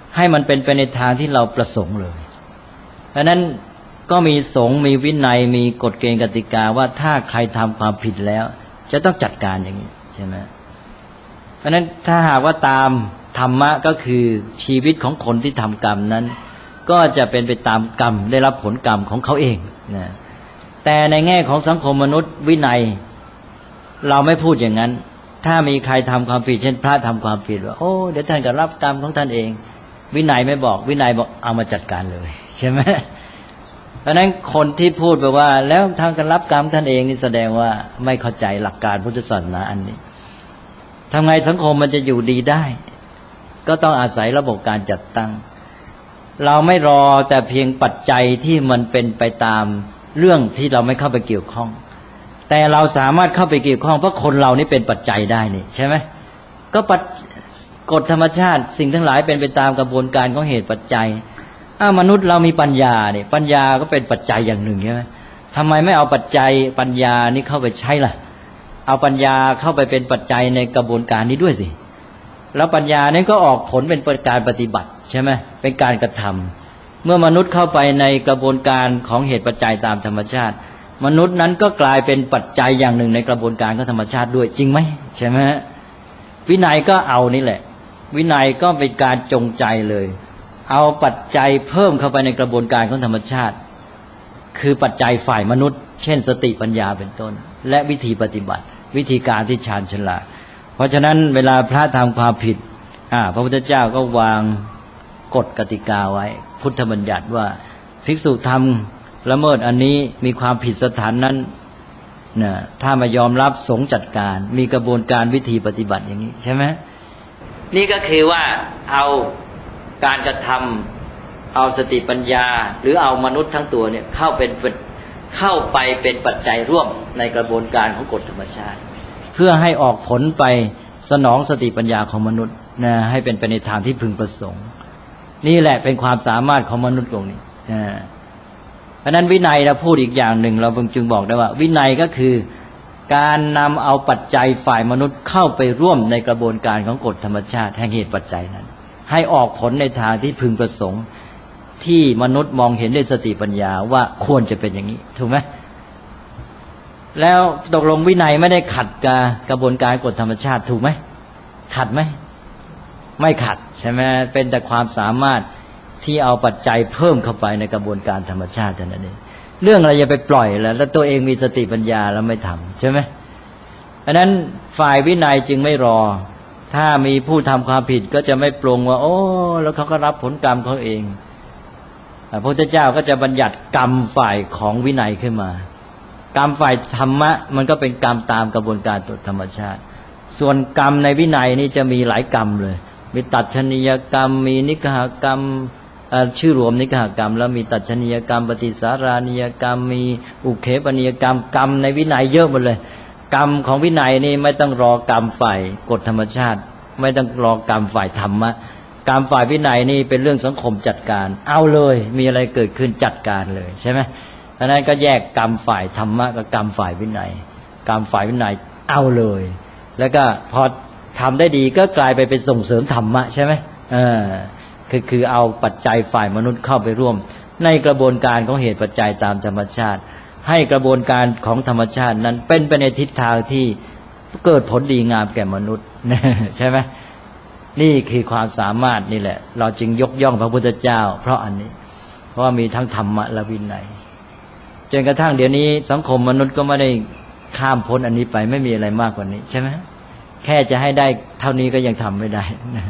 ให้มันเป็นไปในทางที่เราประสงค์เลยดังนั้นก็มีสงฆ์มีวินัยมีกฎเกณฑ์กติกาว่าถ้าใครทำความผิดแล้วจะต้องจัดการอย่างนี้ใช่ไหมเพราะนั้นถ้าหากว่าตามธรรมะก็คือชีวิตของคนที่ทำกรรมนั้นก็จะเป็นไปตามกรรมได้รับผลกรรมของเขาเองนะแต่ในแง่ของสังคมมนุษย์วินัยเราไม่พูดอย่างนั้นถ้ามีใครทำความผิดเช่นพระทำความผิดว่าโอ้เดี๋ยวท่านก็รับกรรมของท่านเองวินัยไม่บอกวินัยบอกเอามาจัดการเลยใช่ไหมเพราะนั้นคนที่พูดไปว่าแล้วท่านก็รับกรรมท่านเองนี่แสดงว่าไม่เข้าใจหลักการพุทธศาสนาอันนี้ทำไงสังคมมันจะอยู่ดีได้ก็ต้องอาศัยระบบการจัดตั้งเราไม่รอแต่เพียงปัจจัยที่มันเป็นไปตามเรื่องที่เราไม่เข้าไปเกี่ยวข้องแต่เราสามารถเข้าไปเกี่ยวข้องเพราะคนเรานี่เป็นปัจจัยได้นี่ใช่ไหมก็กฎธรรมชาติสิ่งทั้งหลายเป็นไปตามกระบวนการของเหตุปัจจัยมนุษย์เรามีปัญญาเนี่ยปัญญาก็เป็นปัจจัยอย่างหนึ่งใช่ไหมทำไมไม่เอาปัจจัยปัญญานี่เข้าไปใช้ล่ะเอาปัญญาเข้าไปเป็นปัจจัยในกระบวนการนี้ด้วยสิแล้วปัญญานี่ก็ออกผลเป็นการปฏิบัติใช่ไหมเป็นการกระทำเมื่อมนุษย์เข้าไปในกระบวนการของเหตุปัจจัยตามธรรมชาติมนุษย์นั้นก็กลายเป็นปัจจัยอย่างหนึ่งในกระบวนการของธรรมชาติด้วยจริงไหมใช่ไหมวินัยก็เอานี่แหละวินัยก็เป็นการจงใจเลยเอาปัจจัยเพิ่มเข้าไปในกระบวนการของธรรมชาติคือปัจจัยฝ่ายมนุษย์เช่นสติปัญญาเป็นต้นและวิธีปฏิบัติวิธีการที่ชาญฉลาดเพราะฉะนั้นเวลาพระทำความผิดพระพุทธเจ้าก็วางกฎกติกาไว้พุทธบัญญัติว่าภิกษุทำละเมิดอันนี้มีความผิดสถานนั้นนะถ้าไม่ยอมรับสงฆ์จัดการมีกระบวนการวิธีปฏิบัติอย่างนี้ใช่ไหมนี่ก็คือว่าเอาการกระทำเอาสติปัญญาหรือเอามนุษย์ทั้งตัวเนี่ยเข้าไปเป็นปัจจัยร่วมในกระบวนการของกฎธรรมชาติเพื่อให้ออกผลไปสนองสติปัญญาของมนุษย์นะให้เป็นไปในทางที่พึงประสงค์นี่แหละเป็นความสามารถของมนุษย์ตรงนี้เพราะนั้นวินัยเราพูดอีกอย่างหนึ่งเราจึงบอกได้ว่าวินัยก็คือการนำเอาปัจจัยฝ่ายมนุษย์เข้าไปร่วมในกระบวนการของกฎธรรมชาติแห่งเหตุปัจจัยนั้นให้ออกผลในทางที่พึงประสงค์ที่มนุษย์มองเห็นด้วยสติปัญญาว่าควรจะเป็นอย่างนี้ถูกไหมแล้วตกลงวินัยไม่ได้ขัดกับกระบวนการกฎธรรมชาติถูกไหมขัดไหมไม่ขัดใช่ไหมเป็นแต่ความสามารถที่เอาปัจจัยเพิ่มเข้าไปในกระบวนการธรรมชาติเท่านั้นเองเรื่องอะไรอย่าไปปล่อยแล้วตัวเองมีสติปัญญาแล้วไม่ทำใช่ไหมอันนั้นฝ่ายวินัยจึงไม่รอถ้ามีผู้ทำความผิดก็จะไม่ปรงว่าโอ้แล้วเขาก็รับผลกรรมเขาเองพระพุทธเจ้าก็จะบัญญัติกรรมฝ่ายของวินัยขึ้นมากรรมฝ่ายธรรมะมันก็เป็นกรรมตามกระบวนการธรรมชาติส่วนกรรมในวินัยนี่จะมีหลายกรรมเลยมีตัดชนียกรรมมีนิกหกรรมชื่อรวมนิกหกรรมแล้วมีตัดชนียกรรมปฏิสารานิยกรรมมีอุเคปนิยกรรมกรรมในวินัยเยอะหมดเลยกรรมของวินัยนี่ไม่ต้องรอกรรมฝ่ายกฎธรรมชาติไม่ต้องรอกรรมฝ่ายธรรมะกรรมฝ่ายวินัยนี่เป็นเรื่องสังคมจัดการเอาเลยมีอะไรเกิดขึ้นจัดการเลยใช่ไหมเพราะนั้นก็แยกกรรมฝ่ายธรรมะกับกรรมฝ่ายวินัยกรรมฝ่ายวินัยเอาเลยแล้วก็พอทำได้ดีก็กลายไปเป็นส่งเสริมธรรมะใช่ไหมคือเอาปัจจัยฝ่ายมนุษย์เข้าไปร่วมในกระบวนการของเหตุปัจจัยตามธรรมชาติให้กระบวนการของธรรมชาตินั้นเป็นไปในทิศทางที่เกิดผลดีงามแก่มนุษย์ใช่ไหมนี่คือความสามารถนี่แหละเราจึงยกย่องพระพุทธเจ้าเพราะอันนี้เพราะว่ามีทั้งธรรมะและวินัยจนกระทั่งเดี๋ยวนี้สังคมมนุษย์ก็ไม่ได้ข้ามพ้นอันนี้ไปไม่มีอะไรมากกว่านี้ใช่ไหมแค่จะให้ได้เท่านี้ก็ยังทำไม่ได้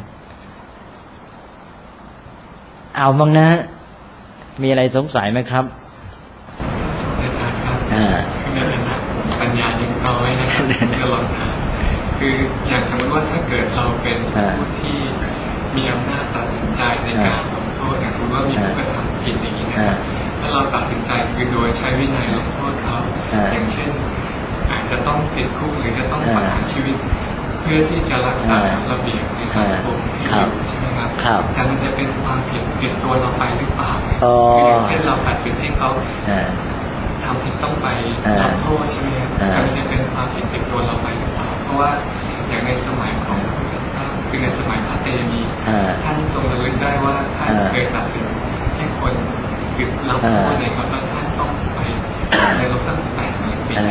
เอาบ้างนะมีอะไรสงสัยไหมครับอาจารย์ครับในฐานะปัญญายังเอาไว้นะครับจะลองถามคืออย่างสมมติว่าถ้าเกิดเราเป็นผู้ที่มีอำนาจตัดสินใจในการลงโทษอย่างสมมติว่ามีผู้กระทำผิดอย่างนี้นะครับถ้าเราตัดสินใจคือโดยใช้วินัยลงโทษเขาอย่างเช่นอาจจะต้องติดคุกหรือจะต้องประหารชีวิตเพื่อที่จะรักษาระเบียบในสังคมที่อยู่ใช่ไหมครับแต่มันจะเป็นความผิดติดตัวเราไปหรือเปล่าคืออย่างเช่นเราตัดสินให้เขาทำผิดต้องไปรับโทษใช่ไหมครับแต่มันจะเป็นความผิดติดตัวเราไปหรือเปล่าเพราะว่าอย่างในสมัยของพระพุทธเจ้าคือในสมัยพระเตมีท่านทรงระลึกได้ว่าท่านเคยตัดสินให้คนคือเราโทษในเขาแล้วท่านต้องไปในรถตั้ง80,000 ปี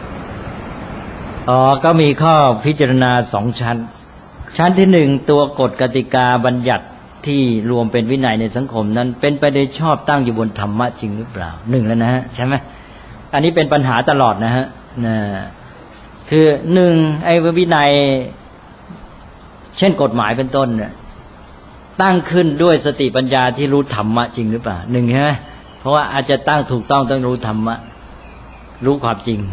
ก็มีข้อพิจารณา2 ชั้นที่1ตัวกฎกติกาบัญญัติที่รวมเป็นวินัยในสังคมนั้นเป็นไปโดยชอบตั้งอยู่บนธรรมะจริงหรือเปล่า1แล้วนะฮะใช่ไหมอันนี้เป็นปัญหาตลอดนะฮะคือ1ไอ้วินัยเช่นกฎหมายเป็นต้นเนี่ยตั้งขึ้นด้วยสติปัญญาที่รู้ธรรมะจริงหรือเปล่า1ใช่ไหมเพราะว่าอาจจะตั้งถูกต้องต้องรู้ธรรมะรู้ความจริง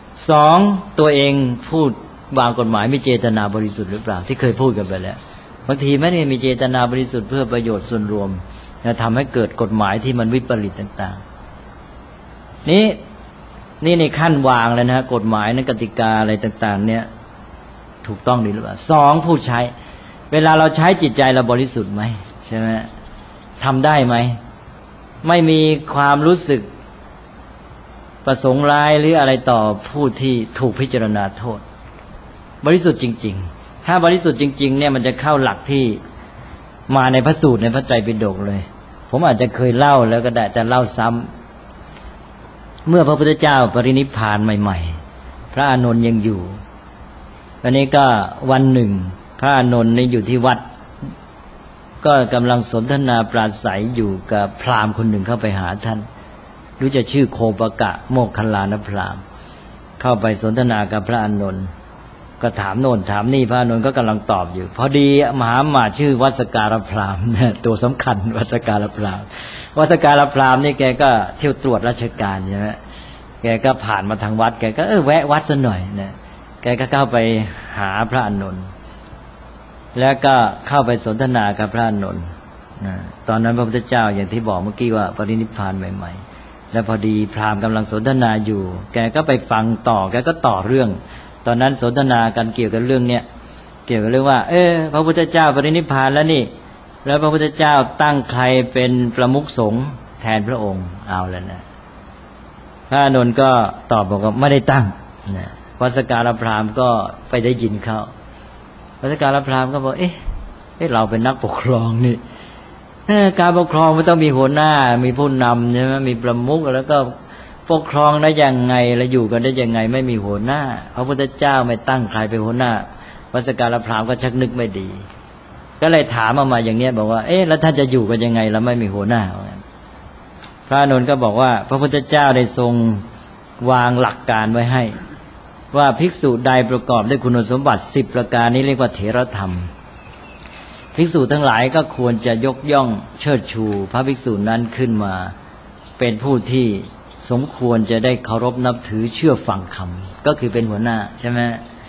2ตัวเองพูดวางกฎหมายมีเจตนาบริสุทธิ์หรือเปล่าที่เคยพูดกันไปแล้วบางทีไม่ได้มีเจตนาบริสุทธิ์เพื่อประโยชน์ส่วนรวมจะทำให้เกิดกฎหมายที่มันวิปริตต่างๆนี่ในขั้นวางแล้วนะกฎหมายนั้นกติกาอะไรต่างๆเนี่ยถูกต้องหรือเปล่า2ผู้ใช้เวลาเราใช้จิตใจเราบริสุทธิ์ไหมใช่ไหมทำได้ไหมไม่มีความรู้สึกประสงค์ร้ายหรืออะไรต่อผู้ที่ถูกพิจารณาโทษบริสุทธิ์จริงๆถ้าบริสุทธิ์จริงๆเนี่ยมันจะเข้าหลักที่มาในพระสูตรในพระไตรปิฎกเลยผมอาจจะเคยเล่าแล้วก็ได้แต่เล่าซ้ำเมื่อพระพุทธเจ้าปรินิพพานใหม่ๆพระอานนท์ยังอยู่อันนี้ก็วันหนึ่งพระอานนท์นี่อยู่ที่วัดก็กำลังสนทนาปราศัยอยู่กับพราหมณ์คนหนึ่งเข้าไปหาท่านรู้จะชื่อโคปกะโมคคัลลานพราหมณ์เข้าไปสนทนากับพระอานนท์ก็ถามโน่นถามนี่พระอานนท์ก็กำลังตอบอยู่พอดีมหาอมาตย์ชื่อวัสการพราหมณ์ตัวสำคัญวัสการพราหมณ์วัสการพราหมณ์นี่แกก็เที่ยวตรวจราชการใช่ไหมแกก็ผ่านมาทางวัดแกก็แวะวัดซะหน่อยนะแกก็เข้าไปหาพระอานนท์แล้วก็เข้าไปสนทนากับพระอานนท์ตอนนั้นพระพุทธเจ้าอย่างที่บอกเมื่อกี้ว่าปรินิพพานใหม่ๆแล้วพอดีพราหมณ์กำลังสนทนาอยู่แกก็ไปฟังต่อแกก็ต่อเรื่องตอนนั้นสนทนากันเกี่ยวกับเรื่องเนี้ยเกี่ยวกับเรื่องว่าพระพุทธเจ้าปรินิพพานแล้วนี่แล้วพระพุทธเจ้าตั้งใครเป็นประมุขสงฆ์แทนพระองค์เอาแล้วนะพระอานนท์ก็ตอบบอกว่าไม่ได้ตั้งนะวัสการพราหมณ์ก็ไปได้ยินเขาวัสการพราหมณ์ก็บอกเราเป็นนักปกครองนี่การปกครองมันต้องมีหัวหน้ามีผู้นำใช่ไหมมีประมุขแล้วก็ปกครองได้ยังไงแล้วอยู่กันได้ยังไงไม่มีหัวหน้าพระพุทธเจ้าไม่ตั้งใครเป็นหัวหน้าวัสการพราหมณ์ก็ชักนึกไม่ดีก็เลยถามมาอย่างเนี้ยบอกว่าแล้วท่านจะอยู่กันยังไงแล้วไม่มีหัวหน้าพระอานนท์ก็บอกว่าพระพุทธเจ้าได้ทรงวางหลักการไว้ให้ว่าภิกษุใดประกอบด้วยคุณสมบัติ10ประการนี้เรียกว่าเถรธรรมภิกษุทั้งหลายก็ควรจะยกย่องเชิดชูพระภิกษุนั้นขึ้นมาเป็นผู้ที่สมควรจะได้เคารพนับถือเชื่อฟังคำก็คือเป็นหัวหน้าใช่ไหม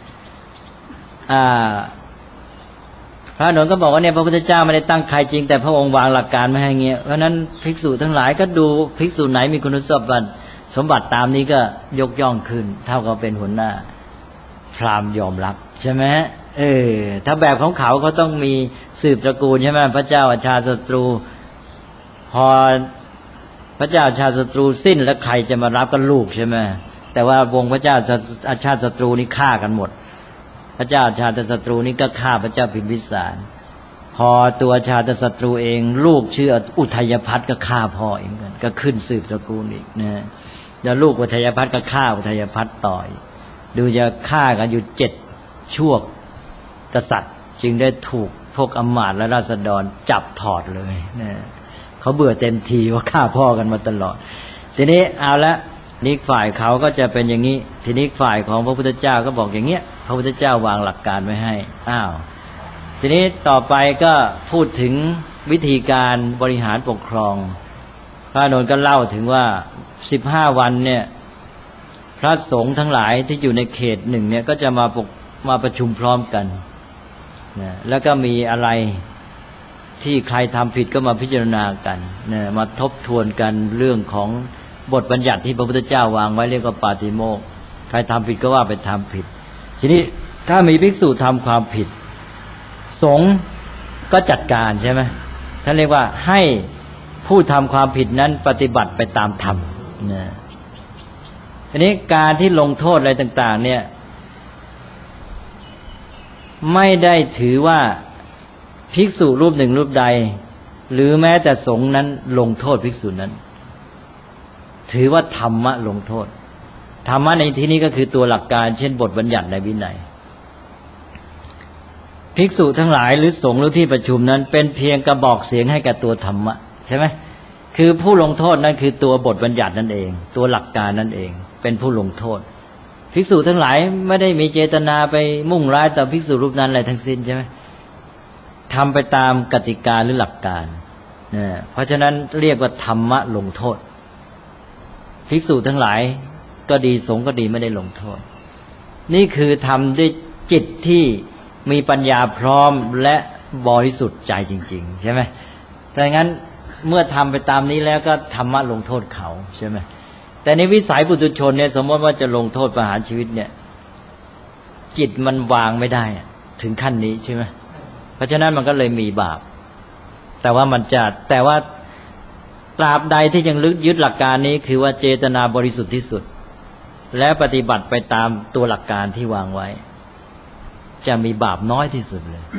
พระอานนท์ก็บอกว่าเนี่ยพระพุทธเจ้าไม่ได้ตั้งใครจริงแต่พระองค์วางหลักการมาให้เงี้ยเพราะนั้นภิกษุทั้งหลายก็ดูภิกษุไหนมีคุณสมบัติตามนี้ก็ยกย่องขึ้นเท่ากับเป็นหัวหน้าพราหมณ์ยอมรับใช่ไหมถ้าแบบของเขาต้องมีสืบตระกูลใช่ไหมพระเจ้าอาชาติศัตรูพอพระเจ้าอาชาติศัตรูสิ้นแล้วใครจะมารับก็ลูกใช่ไหมแต่ว่าวงพระเจ้าอาชาติศัตรูนี่ฆ่ากันหมดพระเจ้าอาชาติศัตรูนี่ก็ฆ่าพระเจ้าพิมพิสารพอตัวอาชาติศัตรูเองลูกชื่ออุทัยพัฒน์ก็ฆ่าพ่อเองกันก็ขึ้นสืบตระกูลอีกนะแล้วลูกอุทัยพัฒน์ก็ฆ่าอุทัยพัฒน์ต่อยดูจะฆ่ากันอยู่7ชั่วกษัตริย์จึงได้ถูกพวกอำมาตย์และราษฎรจับถอดเลยนะเขาเบื่อเต็มทีว่าฆ่าพ่อกันมาตลอดทีนี้เอาละนี่ฝ่ายเขาก็จะเป็นอย่างนี้ทีนี้ฝ่ายของพระพุทธเจ้าก็บอกอย่างเงี้ยพระพุทธเจ้าวางหลักการไว้ให้ทีนี้ต่อไปก็พูดถึงวิธีการบริหารปกครองพระอานนท์ก็เล่าถึงว่า15วันเนี่ยพระสงฆ์ทั้งหลายที่อยู่ในเขตหนึ่งเนี่ยก็จะมาประชุมพร้อมกันนะแล้วก็มีอะไรที่ใครทำผิดก็มาพิจารณากันนะมาทบทวนกันเรื่องของบทบัญญัติที่พระพุทธเจ้าวางไว้เรียกว่าปาติโมกข์ใครทำผิดก็ว่าไปทำผิดทีนี้ถ้ามีภิกษุทำความผิดสงฆ์ก็จัดการใช่ไหมท่านเรียกว่าให้ผู้ทำความผิดนั้นปฏิบัติไปตามธรรมนะทีนี้การที่ลงโทษอะไรต่างๆเนี่ยไม่ได้ถือว่าภิกษุรูปหนึ่งรูปใดหรือแม้แต่สงฆ์นั้นลงโทษภิกษุนั้นถือว่าธรรมะลงโทษธรรมะในที่นี้ก็คือตัวหลักการเช่นบทบัญญัติในวินัยภิกษุทั้งหลายหรือสงฆ์หรือที่ประชุมนั้นเป็นเพียงกระบอกเสียงให้กับตัวธรรมะใช่ไหมคือผู้ลงโทษนั้นคือตัวบทบัญญัตินั่นเองตัวหลักการนั่นเองเป็นผู้ลงโทษภิกษุทั้งหลายไม่ได้มีเจตนาไปมุ่งร้ายต่อภิกษุรูปนั้นอะไรทั้งสิ้นใช่ไหมทำไปตามกติกาหรือหลักการเพราะฉะนั้นเรียกว่าธรรมะลงโทษภิกษุทั้งหลายก็ดีสงฆ์ก็ดีไม่ได้ลงโทษนี่คือทำด้วยจิตที่มีปัญญาพร้อมและบริสุทธิ์ใจจริงๆใช่ไหมแต่งั้นเมื่อทำไปตามนี้แล้วก็ธรรมะลงโทษเขาใช่ไหมแต่ในวิสัยปุถุชนเนี่ยสมมติว่าจะลงโทษประหารชีวิตเนี่ยจิตมันวางไม่ได้ถึงขั้นนี้ใช่ไหมเพราะฉะนั้นมันก็เลยมีบาปแต่ว่าตราบใดที่ยังยึดหลักการนี้คือว่าเจตนาบริสุทธิ์ที่สุดและปฏิบัติไปตามตัวหลักการที่วางไว้จะมีบาปน้อยที่สุดเลย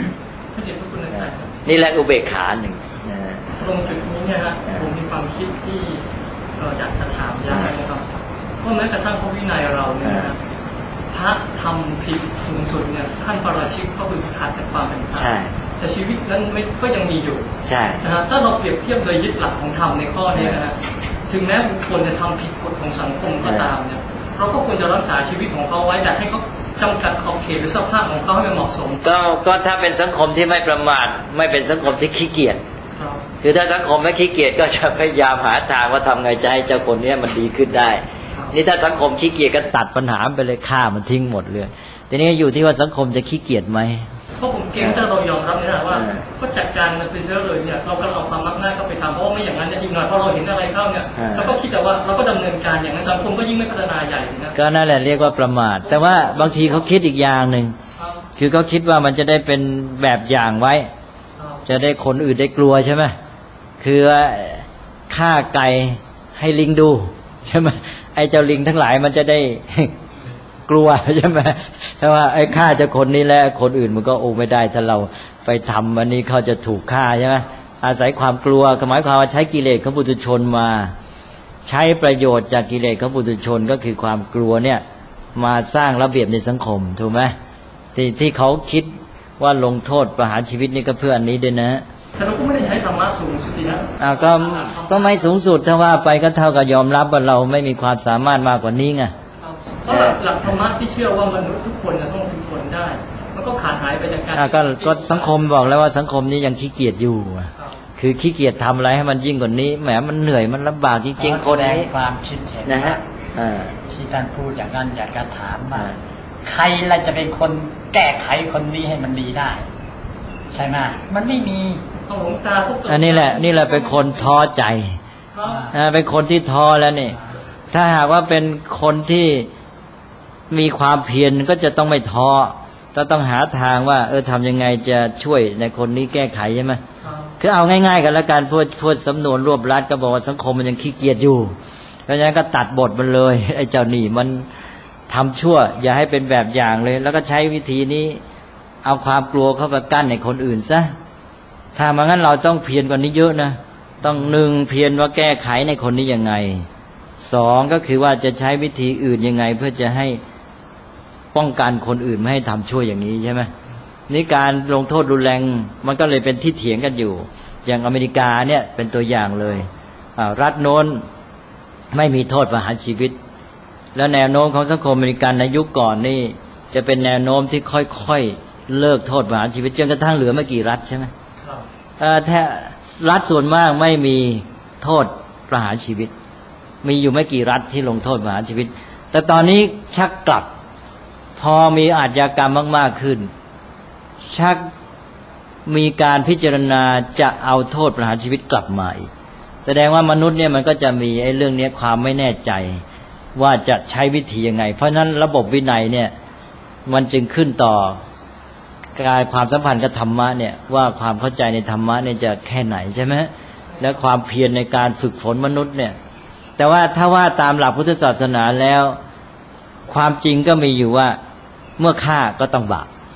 นี่แหละอุเบกขาหนึ่งตรงจุดนี้เนี่ยฮะผมมีความคิดที่อยากจะถามย้ำนะครับเพราะแม้กระทั่งพระวินัยเราเนี่ยพระทำผิดสูงสุดเนี่ยขั้นปาราชิกก็คือขาดจากความเป็นพระแต่ชีวิตนั้นก็ยังมีอยู่นะฮะถ้าเราเปรียบเทียบโดยยึดหลักของธรรมในข้อนี้นะฮะถึงแม้บุคคลจะทำผิดกฎของสังคมก็ตามเนี่ยเราก็ควรจะรักษาชีวิตของเขาไว้แต่ให้เขาจำกัดขอบเขตหรือสภาพของเขาให้มันเหมาะสมก็ถ้าเป็นสังคมที่ไม่ประมาทไม่เป็นสังคมที่ขี้เกียจคือถ้าสังคมไม่ขี้เกียจก็จะพยายามหาทางว่าทำไงจะให้เจ้าคนนี้มันดีขึ้นได้นี่ถ้าสังคมขี้เกียจก็ตัดปัญหาไปเลยฆ่ามันทิ้งหมดเลยทีนี้อยู่ที่ว่าสังคมจะขี้เกียจไหมเพราะผมเกรงถ้าเรายอมรับเนี่ยว่าก็จัดการมันไปเชื้อเลยเนี่ยเราก็เอาความมักง่ายเข้าไปทำเพราะว่าไม่อย่างนั้นเนี่ยอีกหน่อยพอเราเห็นอะไรเข้าเนี่ยเราก็คิดแต่ว่าเราก็ดำเนินการอย่างนั้นสังคมก็ยิ่งไม่พัฒนาใหญ่นะก็นั่นแหละเรียกว่าประมาทแต่ว่าบางทีเขาคิดอีกอย่างหนึ่งคือเขาคิดว่ามันจะได้เป็นแบบอย่างไว้จะได้คนอื่นได้กลัวใช่ไหมคือฆ่าไก่ให้ลิงดูใช่ไหมไอ้เจ้าลิงทั้งหลายมันจะได้กลัวใช่ไหมเพราะว่าไอ้ฆ่าเจ้าคนนี้แล้วคนอื่นมันก็โอ้ไม่ได้ถ้าเราไปทำวันนี้เขาจะถูกฆ่าใช่ไหมอาศัยความกลัวหมายความว่าใช้กิเลสของปุถุชนมาใช้ประโยชน์จากกิเลสของปุถุชนก็คือความกลัวเนี่ยมาสร้างระเบียบในสังคมถูกไหมที่เขาคิดว่าลงโทษประหารชีวิตนี่ก็เพื่ออันนี้ด้วยนะแต่เราก็ไม่ได้ใช้ธรรมะสูงสุดนะก็ไม่สูงสุดถ้าว่าไปก็เท่ากับยอมรับว่าเราไม่มีความสามารถมากกว่านี้ไงเพราะหลักธรรมะที่เชื่อว่ามนุษย์ทุกคนจะต้องฝึกฝนได้มันก็ขาดหายไปจากการก็สังคมบอกแล้วว่าสังคมนี้ยังขี้เกียจอยู่คือขี้เกียจทำอะไรให้มันยิ่งกว่านี้แหมมันเหนื่อยมันลำบากจริงๆคนนี้ความคิดเห็นนะฮะที่ท่านพูดอย่างนั้นอยากจะถามว่าใครล่ะจะเป็นคนแก้ไขคนนี้ให้มันดีได้ใช่ไหมมันไม่มีอันนี้แหละเป็นคนท้อใจเป็นคนที่ท้อแล้วนี่ถ้าหากว่าเป็นคนที่มีความเพียรก็จะต้องไม่ท้อต้องหาทางว่าทำยังไงจะช่วยในคนนี้แก้ไขใช่ไหมคือเอาง่ายๆกันแล้วกันพูดสำนวนรวบรัดก็บอกว่าสังคมมันยังขี้เกียจอยู่เพราะฉะนั้นก็ตัดบทมันเลยไอ้เจ้านี่มันทำชั่วอย่าให้เป็นแบบอย่างเลยแล้วก็ใช้วิธีนี้เอาความกลัวเข้าไปกั้นในคนอื่นซะถ้ามางั้นเราต้องเพียรกว่านี้เยอะนะต้องหนึ่งเพียรว่าแก้ไขในคนนี้ยังไงสองก็คือว่าจะใช้วิธีอื่นยังไงเพื่อจะให้ป้องกันคนอื่นไม่ให้ทำชั่วอย่างนี้ใช่ไหมนี่การลงโทษรุนแรงมันก็เลยเป็นที่เถียงกันอยู่อย่างอเมริกาเนี่ยเป็นตัวอย่างเลยรัฐโน้นไม่มีโทษประหารชีวิตแล้วแนวโน้มของสังคมอเมริกันในยุคก่อนนี่จะเป็นแนวโน้มที่ค่อยๆเลิกโทษประหารชีวิตจนกระทั่งเหลือไม่กี่รัฐใช่ไหมแท้รัฐส่วนมากไม่มีโทษประหารชีวิตมีอยู่ไม่กี่รัฐที่ลงโทษประหารชีวิตแต่ตอนนี้ชักกลับพอมีอาชญากรรมมากๆขึ้นชักมีการพิจารณาจะเอาโทษประหารชีวิตกลับมาอีกแสดงว่ามนุษย์เนี่ยมันก็จะมีไอ้เรื่องนี้ความไม่แน่ใจว่าจะใช้วิธียังไงเพราะฉะนั้นระบบวินัยเนี่ยมันจึงขึ้นต่อการความสัมพันธ์กับธรรมะเนี่ยว่าความเข้าใจในธรรมะเนี่ยจะแค่ไหนใช่ไหมและความเพียรในการฝึกฝนมนุษย์เนี่ยแต่ว่าถ้าว่าตามหลักพุทธศาสนาแล้วความจริงก็มีอยู่ว่าเมื่อฆ่าก็ต้องบาป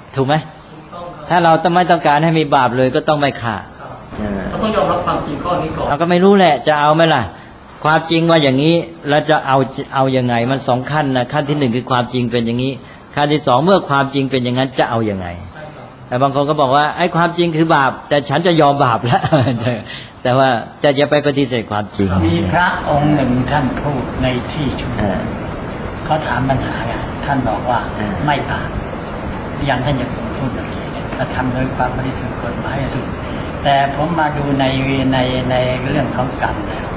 ถูกไหมถ้าเราไม่ต้องการให้มีบาปเลยก็ต้องไม่ฆ่าเราต้องยอมรับความจริงข้อนี้ก่อนเราก็ไม่รู้แหละจะเอาไหมล่ะความจริงว่าอย่างนี้แล้วจะเอายังไงมันสองขั้นนะขั้นที่หนึ่งคือความจริงเป็นอย่างนี้ขั้นที่สองเมื่อความจริงเป็นอย่างนั้นจะเอายังไงแต่บางคนก็บอกว่าไอ้ความจริงคือบาปแต่ฉันจะยอมบาปแล้วแต่ว่าจะอย่าไปปฏิเสธความจริงมีพระองค์หนึ่งท่านพูดในที่ชุมนุมเขาถามปัญหาไงท่านบอกว่าไม่บาปยังท่านยังพูดแบบนี้ถ้าทำโดยความไม่ได้ถูกกฎหมายสุดแต่ผมมาดูในเรื่องของกรรมแล้ว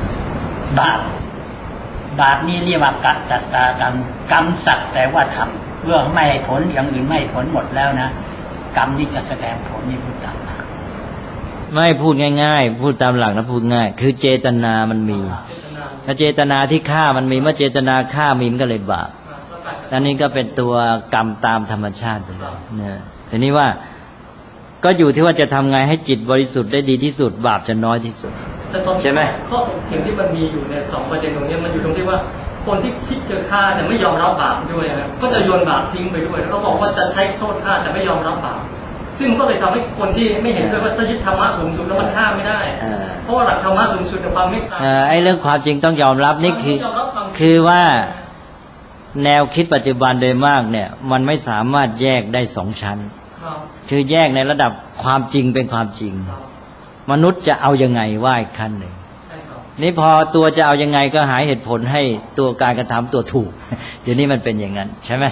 บาปนี่เรียกว่ากัตตากรรมกรรมสักแต่ว่าทำเพื่อไม่ให้ผลอย่างอื่นไม่ผลหมดแล้วนะกรรมนี่จะแสดงผลนี่พูดตามหลักไม่พูดง่ายๆพูดตามหลักนะพูดง่ายคือเจตนามันมีถ้าเจตนาที่ฆ่ามันมีเมื่อเจตนาฆ่ามีมันก็เลยบาปอันนี้ก็เป็นตัวกรรมตามธรรมชาติไปเลยเนี่ยทีนี้ว่าก็อยู่ที่ว่าจะทำไงให้จิตบริสุทธิ์ได้ดีที่สุดบาปจะน้อยที่สุดใช่ไหมข้อสิ่งที่มันมีอยู่ในสองประเด็นตรงนี้มันอยู่ตรงที่ว่าคนที่คิดจะฆ่าแต่ไม่ยอมรับบาปด้วยนะก็จะโยนบาปทิ้งไปด้วยแล้วก็บอกว่าจะใช้โทษฆ่าแต่ไม่ยอมรับบาปซึ่งก็เลยทำให้คนที่ไม่เห็นด้วยว่าถ้ายึดธรรมะสูงสุดแล้วมันฆ่าไม่ได้เพราะว่าหลักธรรมะสูงสุดในความเมตตาไอ้เรื่องความจริงต้องยอมรับนี่คือว่าแนวคิดปัจจุบันโดยมากเนี่ยมันไม่สามารถแยกได้สองชั้นคือแยกในระดับความจริงเป็นความจริงมนุษย์จะเอายังไงว่าอีกขั้นหนึ่งนี่พอตัวจะเอายังไงก็หาเหตุผลให้ตัวการกระทำตัวถูกเดี๋ยวนี้มันเป็นอย่างนั้นใช่ไหม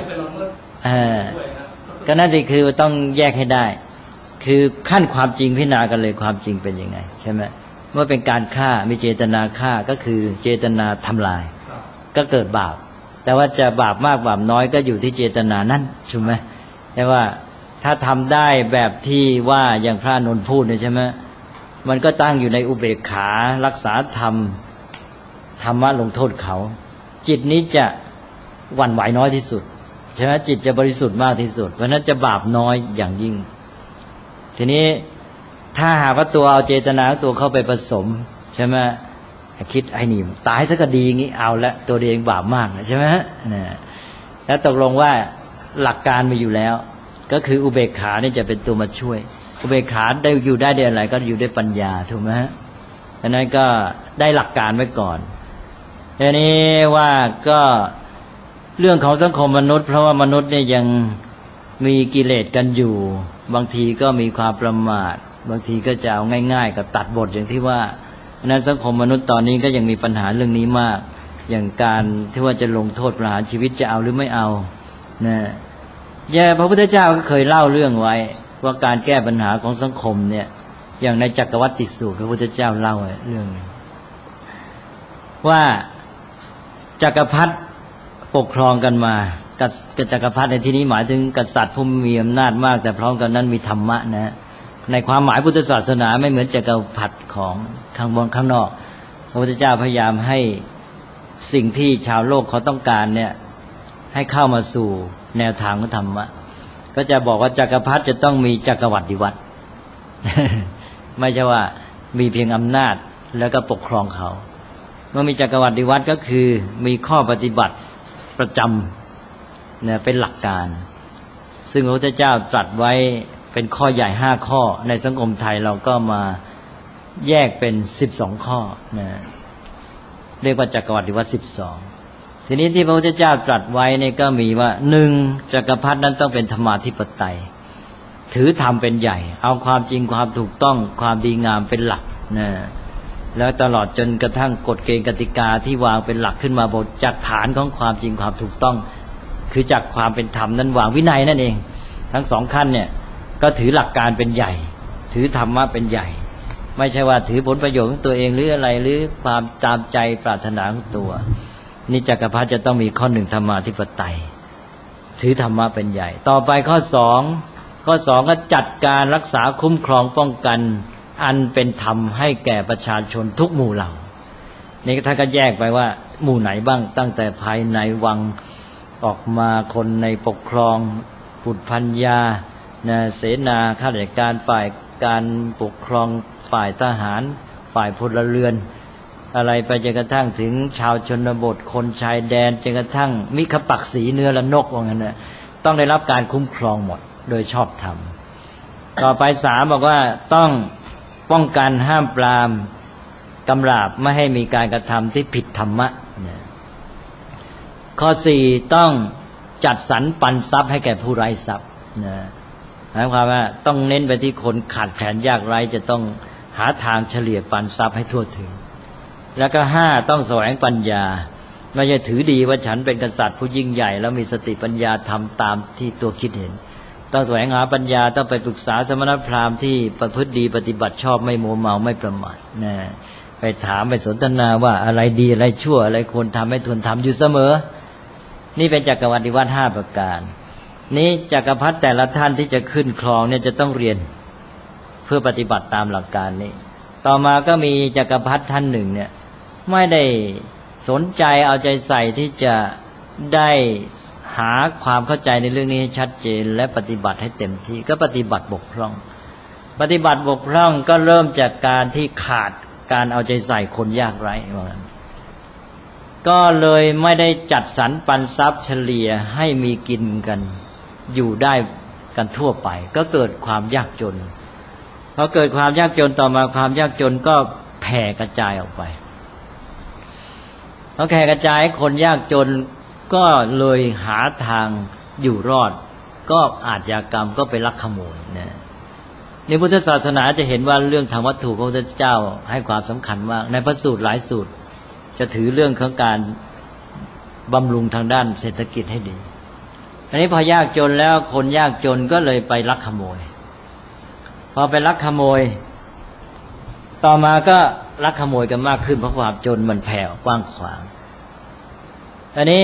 ก็นั่นสิคือต้องแยกให้ได้คือขั้นความจริงพิจารณากันเลยความจริงเป็นยังไงใช่ไหมเมื่อเป็นการฆ่ามีเจตนาฆ่าก็คือเจตนาทำลายก็เกิดบาปแต่ว่าจะบาปมากบาปน้อยก็อยู่ที่เจตนานั้นใช่ไหมแต่ว่าถ้าทำได้แบบที่ว่าอย่างพระนนท์พูดเนี่ยใช่ไหมมันก็ตั้งอยู่ในอุเบกขารักษาธรรมะลงโทษเขาจิตนี้จะหวั่นไหวน้อยที่สุดใช่ไหมจิตจะบริสุทธิ์มากที่สุดเพราะนั้นจะบาปน้อยอย่างยิ่งทีนี้ถ้าหากว่าตัวเอาเจตนาตัวเข้าไปผสมใช่ไหมคิดไอ้นี่ตายซะก็ดีงี้เอาละตัวเองบาปมากใช่ไหมนะแล้วตกลงว่าหลักการมีอยู่แล้วก็คืออุเบกขานี่จะเป็นตัวมาช่วยอุเบกขาได้อยู่ได้ด้วยอะไรก็อยู่ด้วยปัญญาถูกไหมดังนั้นก็ได้หลักการไว้ก่อนทีนี้ว่าก็เรื่องของสังคมมนุษย์เพราะว่ามนุษย์เนี่ยยังมีกิเลสกันอยู่บางทีก็มีความประมาทบางทีก็จะเอาง่ายๆกับตัดบทอย่างที่ว่านั้นสังคมมนุษย์ตอนนี้ก็ยังมีปัญหาเรื่องนี้มากอย่างการที่ว่าจะลงโทษประหารชีวิตจะเอาหรือไม่เอานะพระพุทธเจ้าก็เคยเล่าเรื่องไว้ว่าการแก้ปัญหาของสังคมเนี่ยอย่างในจักรวรรดิสูตรพระพุทธเจ้าเล่าเรื่องว่าจักรพรรดิปกครองกันมาจักรพรรดิในที่นี้หมายถึงกษัตริย์ผู้มีอำนาจมากแต่พร้อมกันนั้นมีธรรมะนะในความหมายพุทธศาสนาไม่เหมือนจักรพรรดิของข้างบนข้างนอกพระพุทธเจ้าพยายามให้สิ่งที่ชาวโลกเขาต้องการเนี่ยให้เข้ามาสู่แนวทางของธรรมะก็จะบอกว่าจักรพรรดิจะต้องมีจักรวรรดิวัตร ไม่ใช่ว่ามีเพียงอำนาจแล้วก็ปกครองเขาเมื่อมีจักรวรรดิวัตรก็คือมีข้อปฏิบัติประจำเนี่ยเป็นหลักการซึ่งพระพุทธเจ้าตรัสไว้เป็นข้อใหญ่5ข้อในสังคมไทยเราก็มาแยกเป็น12ข้อนะเรียกว่าจักรวรรดิวัตร12ทีนี้ที่พระพุทธเจ้าตรัสไว้เนี่ยก็มีว่า1จักรพรรดินั้นต้องเป็นธรรมาธิปไตยถือธรรมเป็นใหญ่เอาความจริงความถูกต้องความดีงามเป็นหลักนะแล้วตลอดจนกระทั่งกฎเกณฑ์กติกาที่วางเป็นหลักขึ้นมาบนจากฐานของความจริงความถูกต้องคือจากความเป็นธรรมนั้นวางวินัยนั่นเองทั้งสองขั้นเนี่ยก็ถือหลักการเป็นใหญ่ถือธรรมะเป็นใหญ่ไม่ใช่ว่าถือผลประโยชน์ของตัวเองหรืออะไรหรือความตามใจปรารถนาของตัวนี่จักรพรรดิจะต้องมีข้อ1ธรรมาธิปไตยถือธรรมะเป็นใหญ่ต่อไปข้อ2ก็จัดการรักษาคุ้มครองป้องกันอันเป็นธรรมให้แก่ประชาชนทุกหมู่เหล่านี่ท่านก็แยกไปว่าหมู่ไหนบ้างตั้งแต่ภายในวังออกมาคนในปกครองบุตรภรรยาเสนาข้าราชการฝ่ายการปกครองฝ่ายทหารฝ่ายพลเรือนอะไรไปจนกระทั่งถึงชาวชนบทคนชายแดนจนกระทั่งมิขปักษีเนื้อและนกว่างั้นนะต้องได้รับการคุ้มครองหมดโดยชอบธรรมต่อไป3บอกว่าต้องป้องกันห้ามปรามกำราบไม่ให้มีการกระทำที่ผิดธรรมะข้อ4ต้องจัดสรรปันทรัพย์ให้แก่ผู้ไร้ทรัพย์หมายความว่าต้องเน้นไปที่คนขาดแคลนยากไร้จะต้องหาทางเฉลี่ยปันทรัพย์ให้ทั่วถึงแล้วก็5ต้องแสวงปัญญาไม่ใช่ถือดีว่าฉันเป็นกษัตริย์ผู้ยิ่งใหญ่แล้วมีสติปัญญาทำตามที่ตัวคิดเห็นต้องแสวงหาปัญญาต้องไปปรึกษาสมณพราหมณ์ที่ประพฤติดีปฏิบัติชอบไม่มัวเมาไม่ประมาทไปถามไปสนทนาว่าอะไรดีอะไรชั่วอะไรควรทำไม่ควรทำอยู่เสมอนี่เป็นจักรวรรดิวัตร5ประการนี้จักรพรรดิแต่ละท่านที่จะขึ้นครองเนี่ยจะต้องเรียนเพื่อปฏิบัติตามหลักการนี้ต่อมาก็มีจักรพรรดิท่านหนึ่งเนี่ยไม่ได้สนใจเอาใจใส่ที่จะได้หาความเข้าใจในเรื่องนี้ให้ชัดเจนและปฏิบัติให้เต็มที่ก็ปฏิบัติบกพร่องปฏิบัติบกพร่องก็เริ่มจากการที่ขาดการเอาใจใส่คนยากไร้ก็เลยไม่ได้จัดสรรปันทรัพย์เฉลี่ยให้มีกินกันอยู่ได้กันทั่วไปก็เกิดความยากจนพอเกิดความยากจนต่อมาความยากจนก็แผ่กระจายออกไปพอแผ่กระจายคนยากจนก็เลยหาทางอยู่รอดก็อาชญากรรมก็ไปลักขโมยในพุทธศาสนาจะเห็นว่าเรื่องทางวัตถุพระพุทธเจ้าให้ความสำคัญมากในพระสูตรหลายสูตรจะถือเรื่องของการบำรุงทางด้านเศรษฐกิจให้ดีอันนี้พอยากจนแล้วคนยากจนก็เลยไปลักขโมยพอไปลักขโมยต่อมาก็ลักขโมยกันมากขึ้นเพราะความจนมันแผ่กว้างขวางอันนี้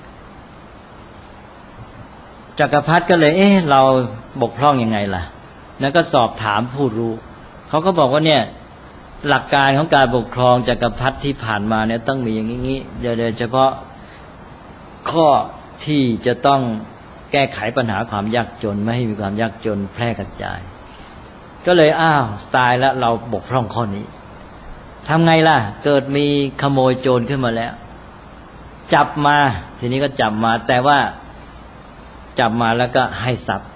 จักรพรรดิก็เลยเราบกพร่องยังไงล่ะแล้วก็สอบถามผู้รู้เขาก็บอกว่าเนี่ยหลักการของการปกครองจักรพรรดิที่ผ่านมาเนี่ยต้องมีอย่างนี้โดยเฉพาะข้อที่จะต้องแก้ไขปัญหาความยากจนไม่ให้มีความยากจนแพร่กระจายก็เลยตายแล้วเราบกพร่องข้อนี้ทำไงล่ะเกิดมีขโมยโจรขึ้นมาแล้วจับมาทีนี้ก็จับมาแต่ว่าจับมาแล้วก็ให้ทรัพย์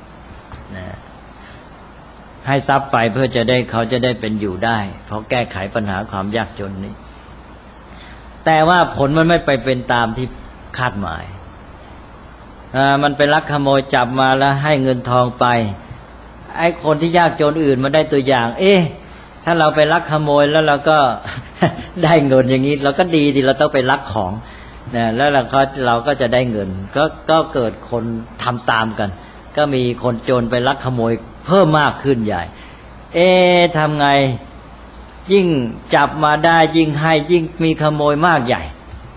ให้ทรัพย์ไปเพื่อจะได้เขาจะได้เป็นอยู่ได้เพราะแก้ไขปัญหาความยากจนนี้แต่ว่าผลมันไม่ไปเป็นตามที่คาดหมายมันไปลักขโมยจับมาแล้วให้เงินทองไปไอ้คนที่ยากจนอื่นมาได้ตัวอย่างถ้าเราไปลักขโมยแล้วเราก็ได้เงินอย่างนี้เราก็ดีที่เราต้องไปลักของแล้วเราก็จะได้เงินก็เกิดคนทำตามกันก็มีคนโจรไปลักขโมยเพิ่มมากขึ้นใหญ่ทำไงยิ่งจับมาได้ยิ่งให้ยิ่งมีขโมยมากใหญ่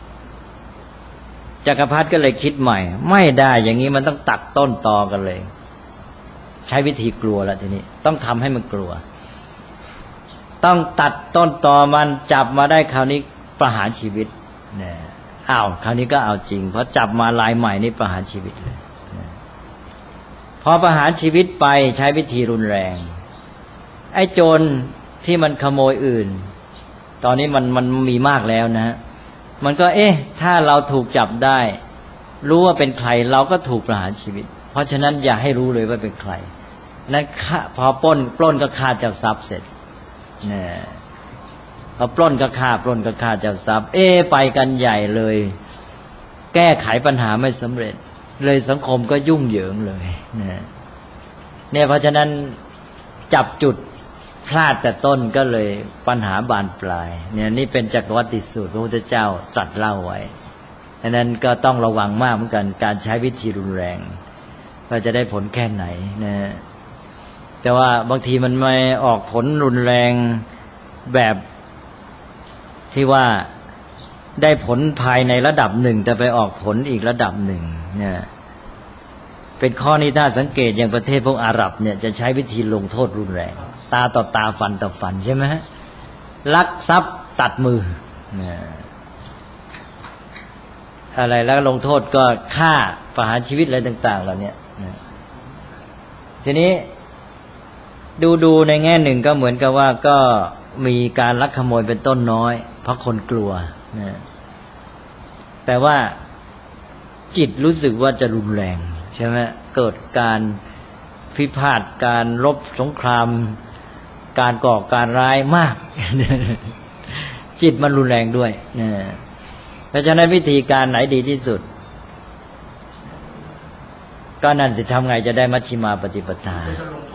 จักรพรรดิก็เลยคิดใหม่ไม่ได้อย่างนี้มันต้องตัดต้นตอกันเลยใช้วิธีกลัวแล้วทีนี้ต้องทำให้มันกลัวต้องตัดต้นตอมันจับมาได้คราวนี้ประหารชีวิตคราวนี้ก็เอาจริงเพราะจับมารายใหม่นี่ประหารชีวิตเลยพอประหารชีวิตไปใช้วิธีรุนแรงไอ้โจรที่มันขโมยอื่นตอนนี้มันมีมากแล้วนะมันก็ถ้าเราถูกจับได้รู้ว่าเป็นใครเราก็ถูกประหารชีวิตเพราะฉะนั้นอย่าให้รู้เลยว่าเป็นใครนั้นพอปล้นก็ฆ่าเจ้าทรัพย์เสร็จพอปล้นก็ฆ่าเจ้าทรัพย์ไปกันใหญ่เลยแก้ไขปัญหาไม่สำเร็จเลยสังคมก็ยุ่งเหยิงเลยเนี่ยเพราะฉะนั้นจับจุดพลาดแต่ต้นก็เลยปัญหาบานปลายเนี่ยนี่เป็นจักรวรรดิสูตรพระพุทธเจ้าตรัสเล่าไว้ฉะนั้นก็ต้องระวังมากเหมือนกันการใช้วิธีรุนแรงว่าจะได้ผลแค่ไหนนะแต่ว่าบางทีมันไม่ออกผลรุนแรงแบบที่ว่าได้ผลภายในระดับหนึ่งแต่ไปออกผลอีกระดับหนึ่งเนี่ยเป็นข้อนี้ถ้าสังเกตอย่างประเทศพวกอาหรับเนี่ยจะใช้วิธีลงโทษรุนแรงตาต่อตาฟันต่อฟันใช่ไหมฮะลักทรัพย์ตัดมืออะไรแล้วลงโทษก็ฆ่าประหารชีวิตอะไรต่างๆเหล่านี้ทีนี้ดูในแง่หนึ่งก็เหมือนกับว่าก็มีการลักขโมยเป็นต้นน้อยเพราะคนกลัวแต่ว่าจิตรู้สึกว่าจะรุนแรงใช่ไหมเกิดการพิพาทการรบสงครามการก่อการร้ายมาก จิตมันรุนแรงด้วยเพราะฉะนั้นวิธีการไหนดีที่สุดก็นั่นสิทำไงจะได้มัชฌิมาปฏิปทา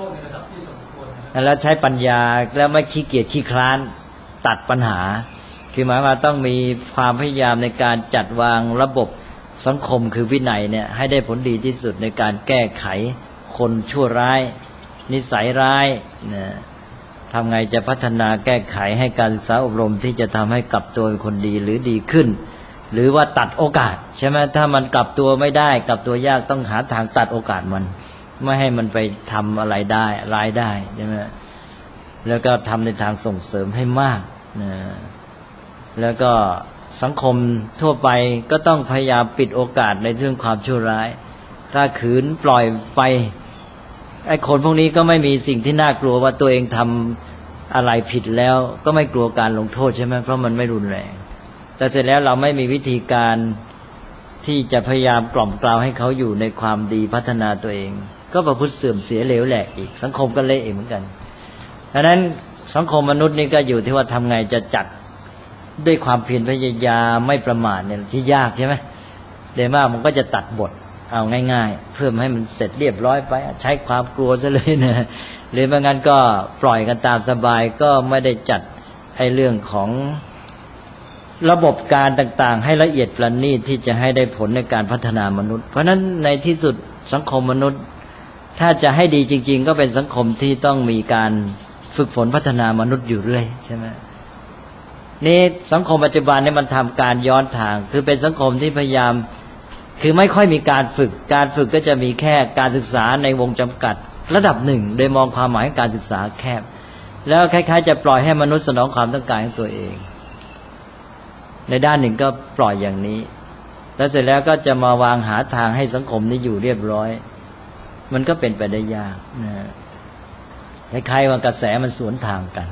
แล้วใช้ปัญญาแล้วไม่ขี้เกียจขี้คลานตัดปัญหาคือหมายว่าต้องมีความพยายามในการจัดวางระบบสังคมคือวินัยเนี่ยให้ได้ผลดีที่สุดในการแก้ไขคนชั่วร้ายนิสัยร้ายนะทำไงจะพัฒนาแก้ไขให้การศึกษาอบรมที่จะทำให้กลับตัวเป็นคนดีหรือดีขึ้นหรือว่าตัดโอกาสใช่ไหมถ้ามันกลับตัวไม่ได้กลับตัวยากต้องหาทางตัดโอกาสมันไม่ให้มันไปทำอะไรได้ร้ายได้ใช่ไหมแล้วก็ทำในทางส่งเสริมให้มากนะแล้วก็สังคมทั่วไปก็ต้องพยายามปิดโอกาสในเรื่องความชั่วร้ายถ้าขืนปล่อยไปไอ้คนพวกนี้ก็ไม่มีสิ่งที่น่ากลัวว่าตัวเองทำอะไรผิดแล้วก็ไม่กลัวการลงโทษใช่ไหมเพราะมันไม่รุนแรงแต่เสร็จแล้วเราไม่มีวิธีการที่จะพยายามกล่อมกล่าวให้เขาอยู่ในความดีพัฒนาตัวเองก็ประพฤติเสื่อมเสียเหลวแหลกอีกสังคมก็เละเหมือนกันดังนั้นสังคมมนุษย์นี่ก็อยู่ที่ว่าทำไงจะจัดด้วยความเพียรพยายามไม่ประมาทเนี่ยที่ยากใช่ไหมเดี๋ยวมากมันก็จะตัดบทเอาง่ายๆเพื่อให้มันเสร็จเรียบร้อยไปใช้ความกลัวซะเลยนะหรือไม่งั้นก็ปล่อยกันตามสบายก็ไม่ได้จัดให้เรื่องของระบบการต่างๆให้ละเอียดประณีตที่จะให้ได้ผลในการพัฒนามนุษย์เพราะฉะนั้นในที่สุดสังคมมนุษย์ถ้าจะให้ดีจริงๆก็เป็นสังคมที่ต้องมีการฝึกฝนพัฒนามนุษย์อยู่เรื่อยใช่ไหมนี่สังคมปัจจุบันนี่มันทำการย้อนทางคือเป็นสังคมที่พยายามคือไม่ค่อยมีการฝึกก็จะมีแค่การศึกษาในวงจำกัดระดับหนึ่งโดยมองความหมายของการศึกษาแคบแล้วคล้ายๆจะปล่อยให้มนุษย์สนองความต้องการของตัวเองในด้านหนึ่งก็ปล่อยอย่างนี้แล้วเสร็จแล้วก็จะมาวางหาทางให้สังคมนี้อยู่เรียบร้อยมันก็เป็นไปได้ยากนะคล้ายๆว่ากระแสมันสวนทางกัน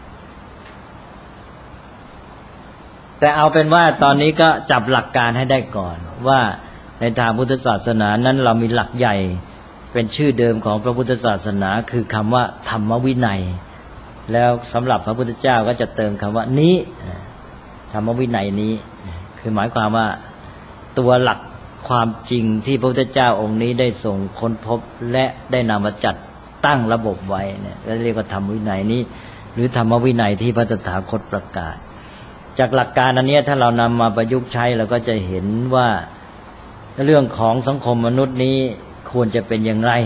แต่เอาเป็นว่าตอนนี้ก็จับหลักการให้ได้ก่อนว่าในทางพุทธศาสนานั้นเรามีหลักใหญ่เป็นชื่อเดิมของพระพุทธศาสนาคือคำว่าธรรมวินัยแล้วสำหรับพระพุทธเจ้าก็จะเติมคำว่านี้ธรรมวินัยนี้คือหมายความว่าตัวหลักความจริงที่พระพุทธเจ้าองค์นี้ได้ส่งค้นพบและได้นำมาจัดตั้งระบบไว้เนี่ยเรียกว่าธรรมวินัยนี้หรือธรรมวินัยที่พระตถาคตประกาศจากหลักการอันนี้ถ้าเรานำมาประยุกต์ใช้เราก็จะเห็นว่าเรื่องของสังคมมนุษย์นี้ควรจะเป็นอย่างไร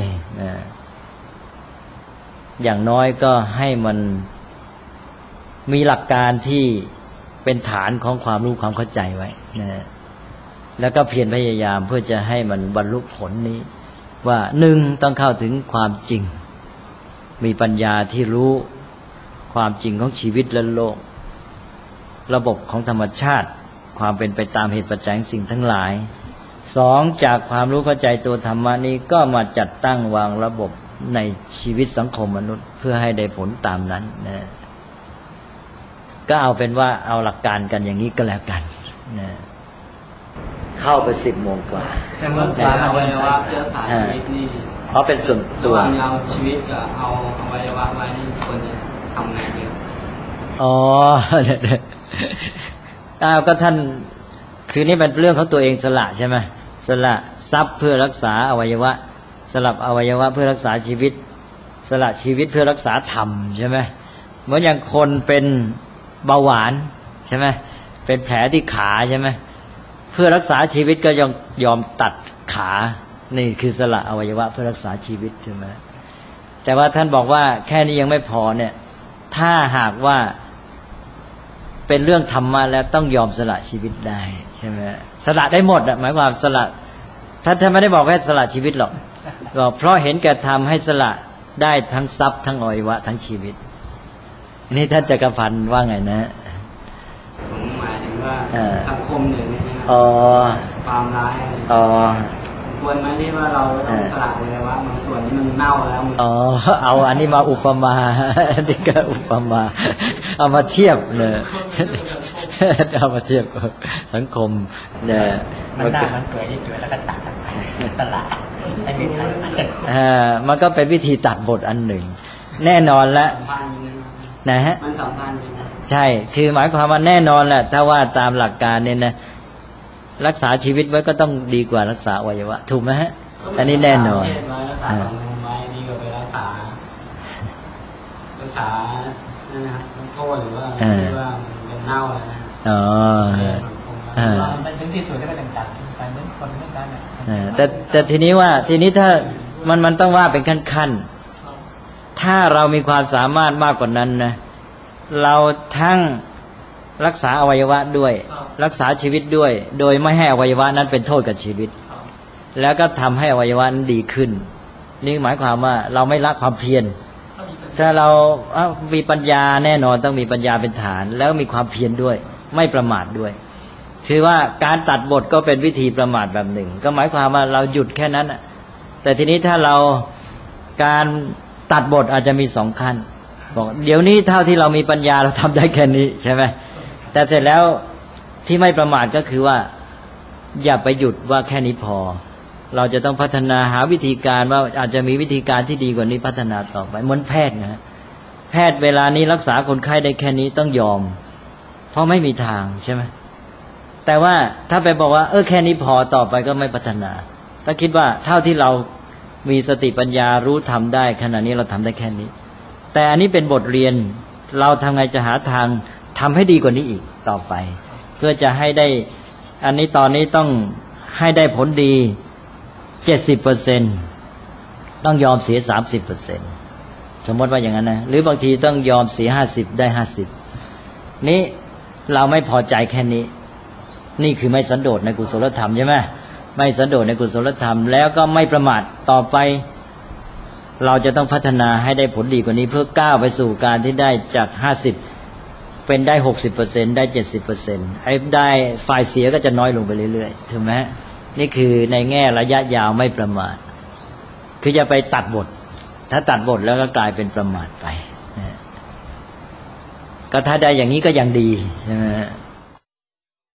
อย่างน้อยก็ให้มันมีหลักการที่เป็นฐานของความรู้ความเข้าใจไว้นะแล้วก็เพียรพยายามเพื่อจะให้มันบรรลุผลนี้ว่าหนึ่งต้องเข้าถึงความจริงมีปัญญาที่รู้ความจริงของชีวิตและโลกระบบของธรรมชาติความเป็นไปตามเหตุปัจจัยสิ่งทั้งหลายสองจากความรู้เข้าใจตัวธรรมะนี้ก็มาจัดตั้งวางระบบในชีวิตสังคมมนุษย์เพื่อให้ได้ผลตามนั้นนะก็เอาเป็นว่าเอาหลักการกันอย่างนี้ก็แล้วกันนะเข้าไป10 โมงกว่าแต่เมื่อสารอวัยวะเพื่อสารชีวิตนี่เพราะเป็นส่วนตัวเอาชีวิตกับเอาอวัยวะไว้นี่ควรจะทำไงดีก็ท่านคือนี่เป็นเรื่องของตัวเองสละใช่ไหมสละทรัพย์เพื่อรักษาอวัยวะสละอวัยวะเพื่อรักษาชีวิตสละชีวิตเพื่อรักษาธรรมใช่ไหมเหมือนอย่างคนเป็นเบาหวานใช่ไหมเป็นแผลที่ขาใช่ไหมเพื่อรักษาชีวิตก็ยอมตัดขานี่คือสละอวัยวะเพื่อรักษาชีวิตใช่ไหมแต่ว่าท่านบอกว่าแค่นี้ยังไม่พอเนี่ยถ้าหากว่าเป็นเรื่องธรรมะแล้วต้องยอมสละชีวิตได้ใช่ไหมสละได้หมดหมายความสละท่านไม่ได้บอกแค่สละชีวิตหรอกก็เพราะเห็นแก่ธรรมให้สละได้ทั้งทรัพย์ทั้งอวัยวะทั้งชีวิตนี่ท่านจักรพันธ์ว่าไงนะผมหมายถึงว่าสังคมหนึ่งนี่ความร้ายควรไหมที่ว่าเราต้องสละอวัยวะบางส่วนที่มันเน่าแล้วเอาอันนี้มาอุปมานี่ก็อุปมาเอามาเทียบเลยเอามาเทียบสังคมเนี่ยมันหน้ามันเปื่อยที่เปื่อยแล้วก็ตัดไปตลาดมันก็เป็นวิธีตัดบทอันหนึ่งแน่นอนแล้วนะฮะมันสำคัญจริงใช่คือหมายความว่าแน่นอนแหละถ้าว่าตามหลักการเนี่ยนะรักษาชีวิตไว้ก็ต้องดีกว่ารักษาอวัยวะถูกไหมฮะอันนี้แน่นอนรักษาไว้ดีกว่าไปรักษาโทษหรือว่าที่ว่าเป็นเน่าแล้วนะมันถึงที่สุดแล้วก็ต่างๆไปเหมือนคนไม่ได้แต่ทีนี้ถ้ามันต้องว่าเป็นขั้นๆถ้าเรามีความสามารถมากกว่านั้นนะเราทั้งรักษาอวัยวะด้วยรักษาชีวิตด้วยโดยไม่ให้อวัยวะนั้นเป็นโทษกับชีวิตแล้วก็ทำให้อวัยวะนั้นดีขึ้นนี่หมายความว่าเราไม่ละความเพียรถ้าเรามีปัญญาแน่นอนต้องมีปัญญาเป็นฐานแล้วมีความเพียรด้วยไม่ประมาทด้วยคือว่าการตัดบทก็เป็นวิธีประมาทแบบหนึ่งก็หมายความว่าเราหยุดแค่นั้นแต่ทีนี้ถ้าเราการตัดบทอาจจะมี2ขั้นบอกเดี๋ยวนี้เท่าที่เรามีปัญญาเราทำได้แค่นี้ใช่ไหมแต่เสร็จแล้วที่ไม่ประมาทก็คือว่าอย่าไปหยุดว่าแค่นี้พอเราจะต้องพัฒนาหาวิธีการว่าอาจจะมีวิธีการที่ดีกว่านี้พัฒนาต่อไปเหมือนแพทย์นะแพทย์เวลานี้รักษาคนไข้ได้แค่นี้ต้องยอมเพราะไม่มีทางใช่ไหมแต่ว่าถ้าไปบอกว่าแค่นี้พอต่อไปก็ไม่พัฒนาถ้าคิดว่าเท่าที่เรามีสติปัญญารู้ทำได้ขณะนี้เราทำได้แค่นี้แต่อันนี้เป็นบทเรียนเราทำไงจะหาทางทำให้ดีกว่านี้อีกต่อไปเพื่อจะให้ได้อันนี้ตอนนี้ต้องให้ได้ผลดี 70% ต้องยอมเสีย 30% สมมติว่าอย่างนั้นนะหรือบางทีต้องยอมเสีย50ได้50นี้เราไม่พอใจแค่นี้นี่คือไม่สันโดษในกุศลธรรมใช่ไหมไม่สันโดษในกุศลธรรมแล้วก็ไม่ประมาทต่อไปเราจะต้องพัฒนาให้ได้ผลดีกว่านี้เพื่อก้าวไปสู่การที่ได้จาก50เป็นได้ 60% ได้ 70% ไอ้ได้ฝ่ายเสียก็จะน้อยลงไปเรื่อยๆถูกไหมนี่คือในแง่ระยะยาวไม่ประมาทคือจะไปตัดบทถ้าตัดบทแล้วก็กลายเป็นประมาทไปก็ถ้าได้อย่างนี้ก็ยังดีใช่ไหม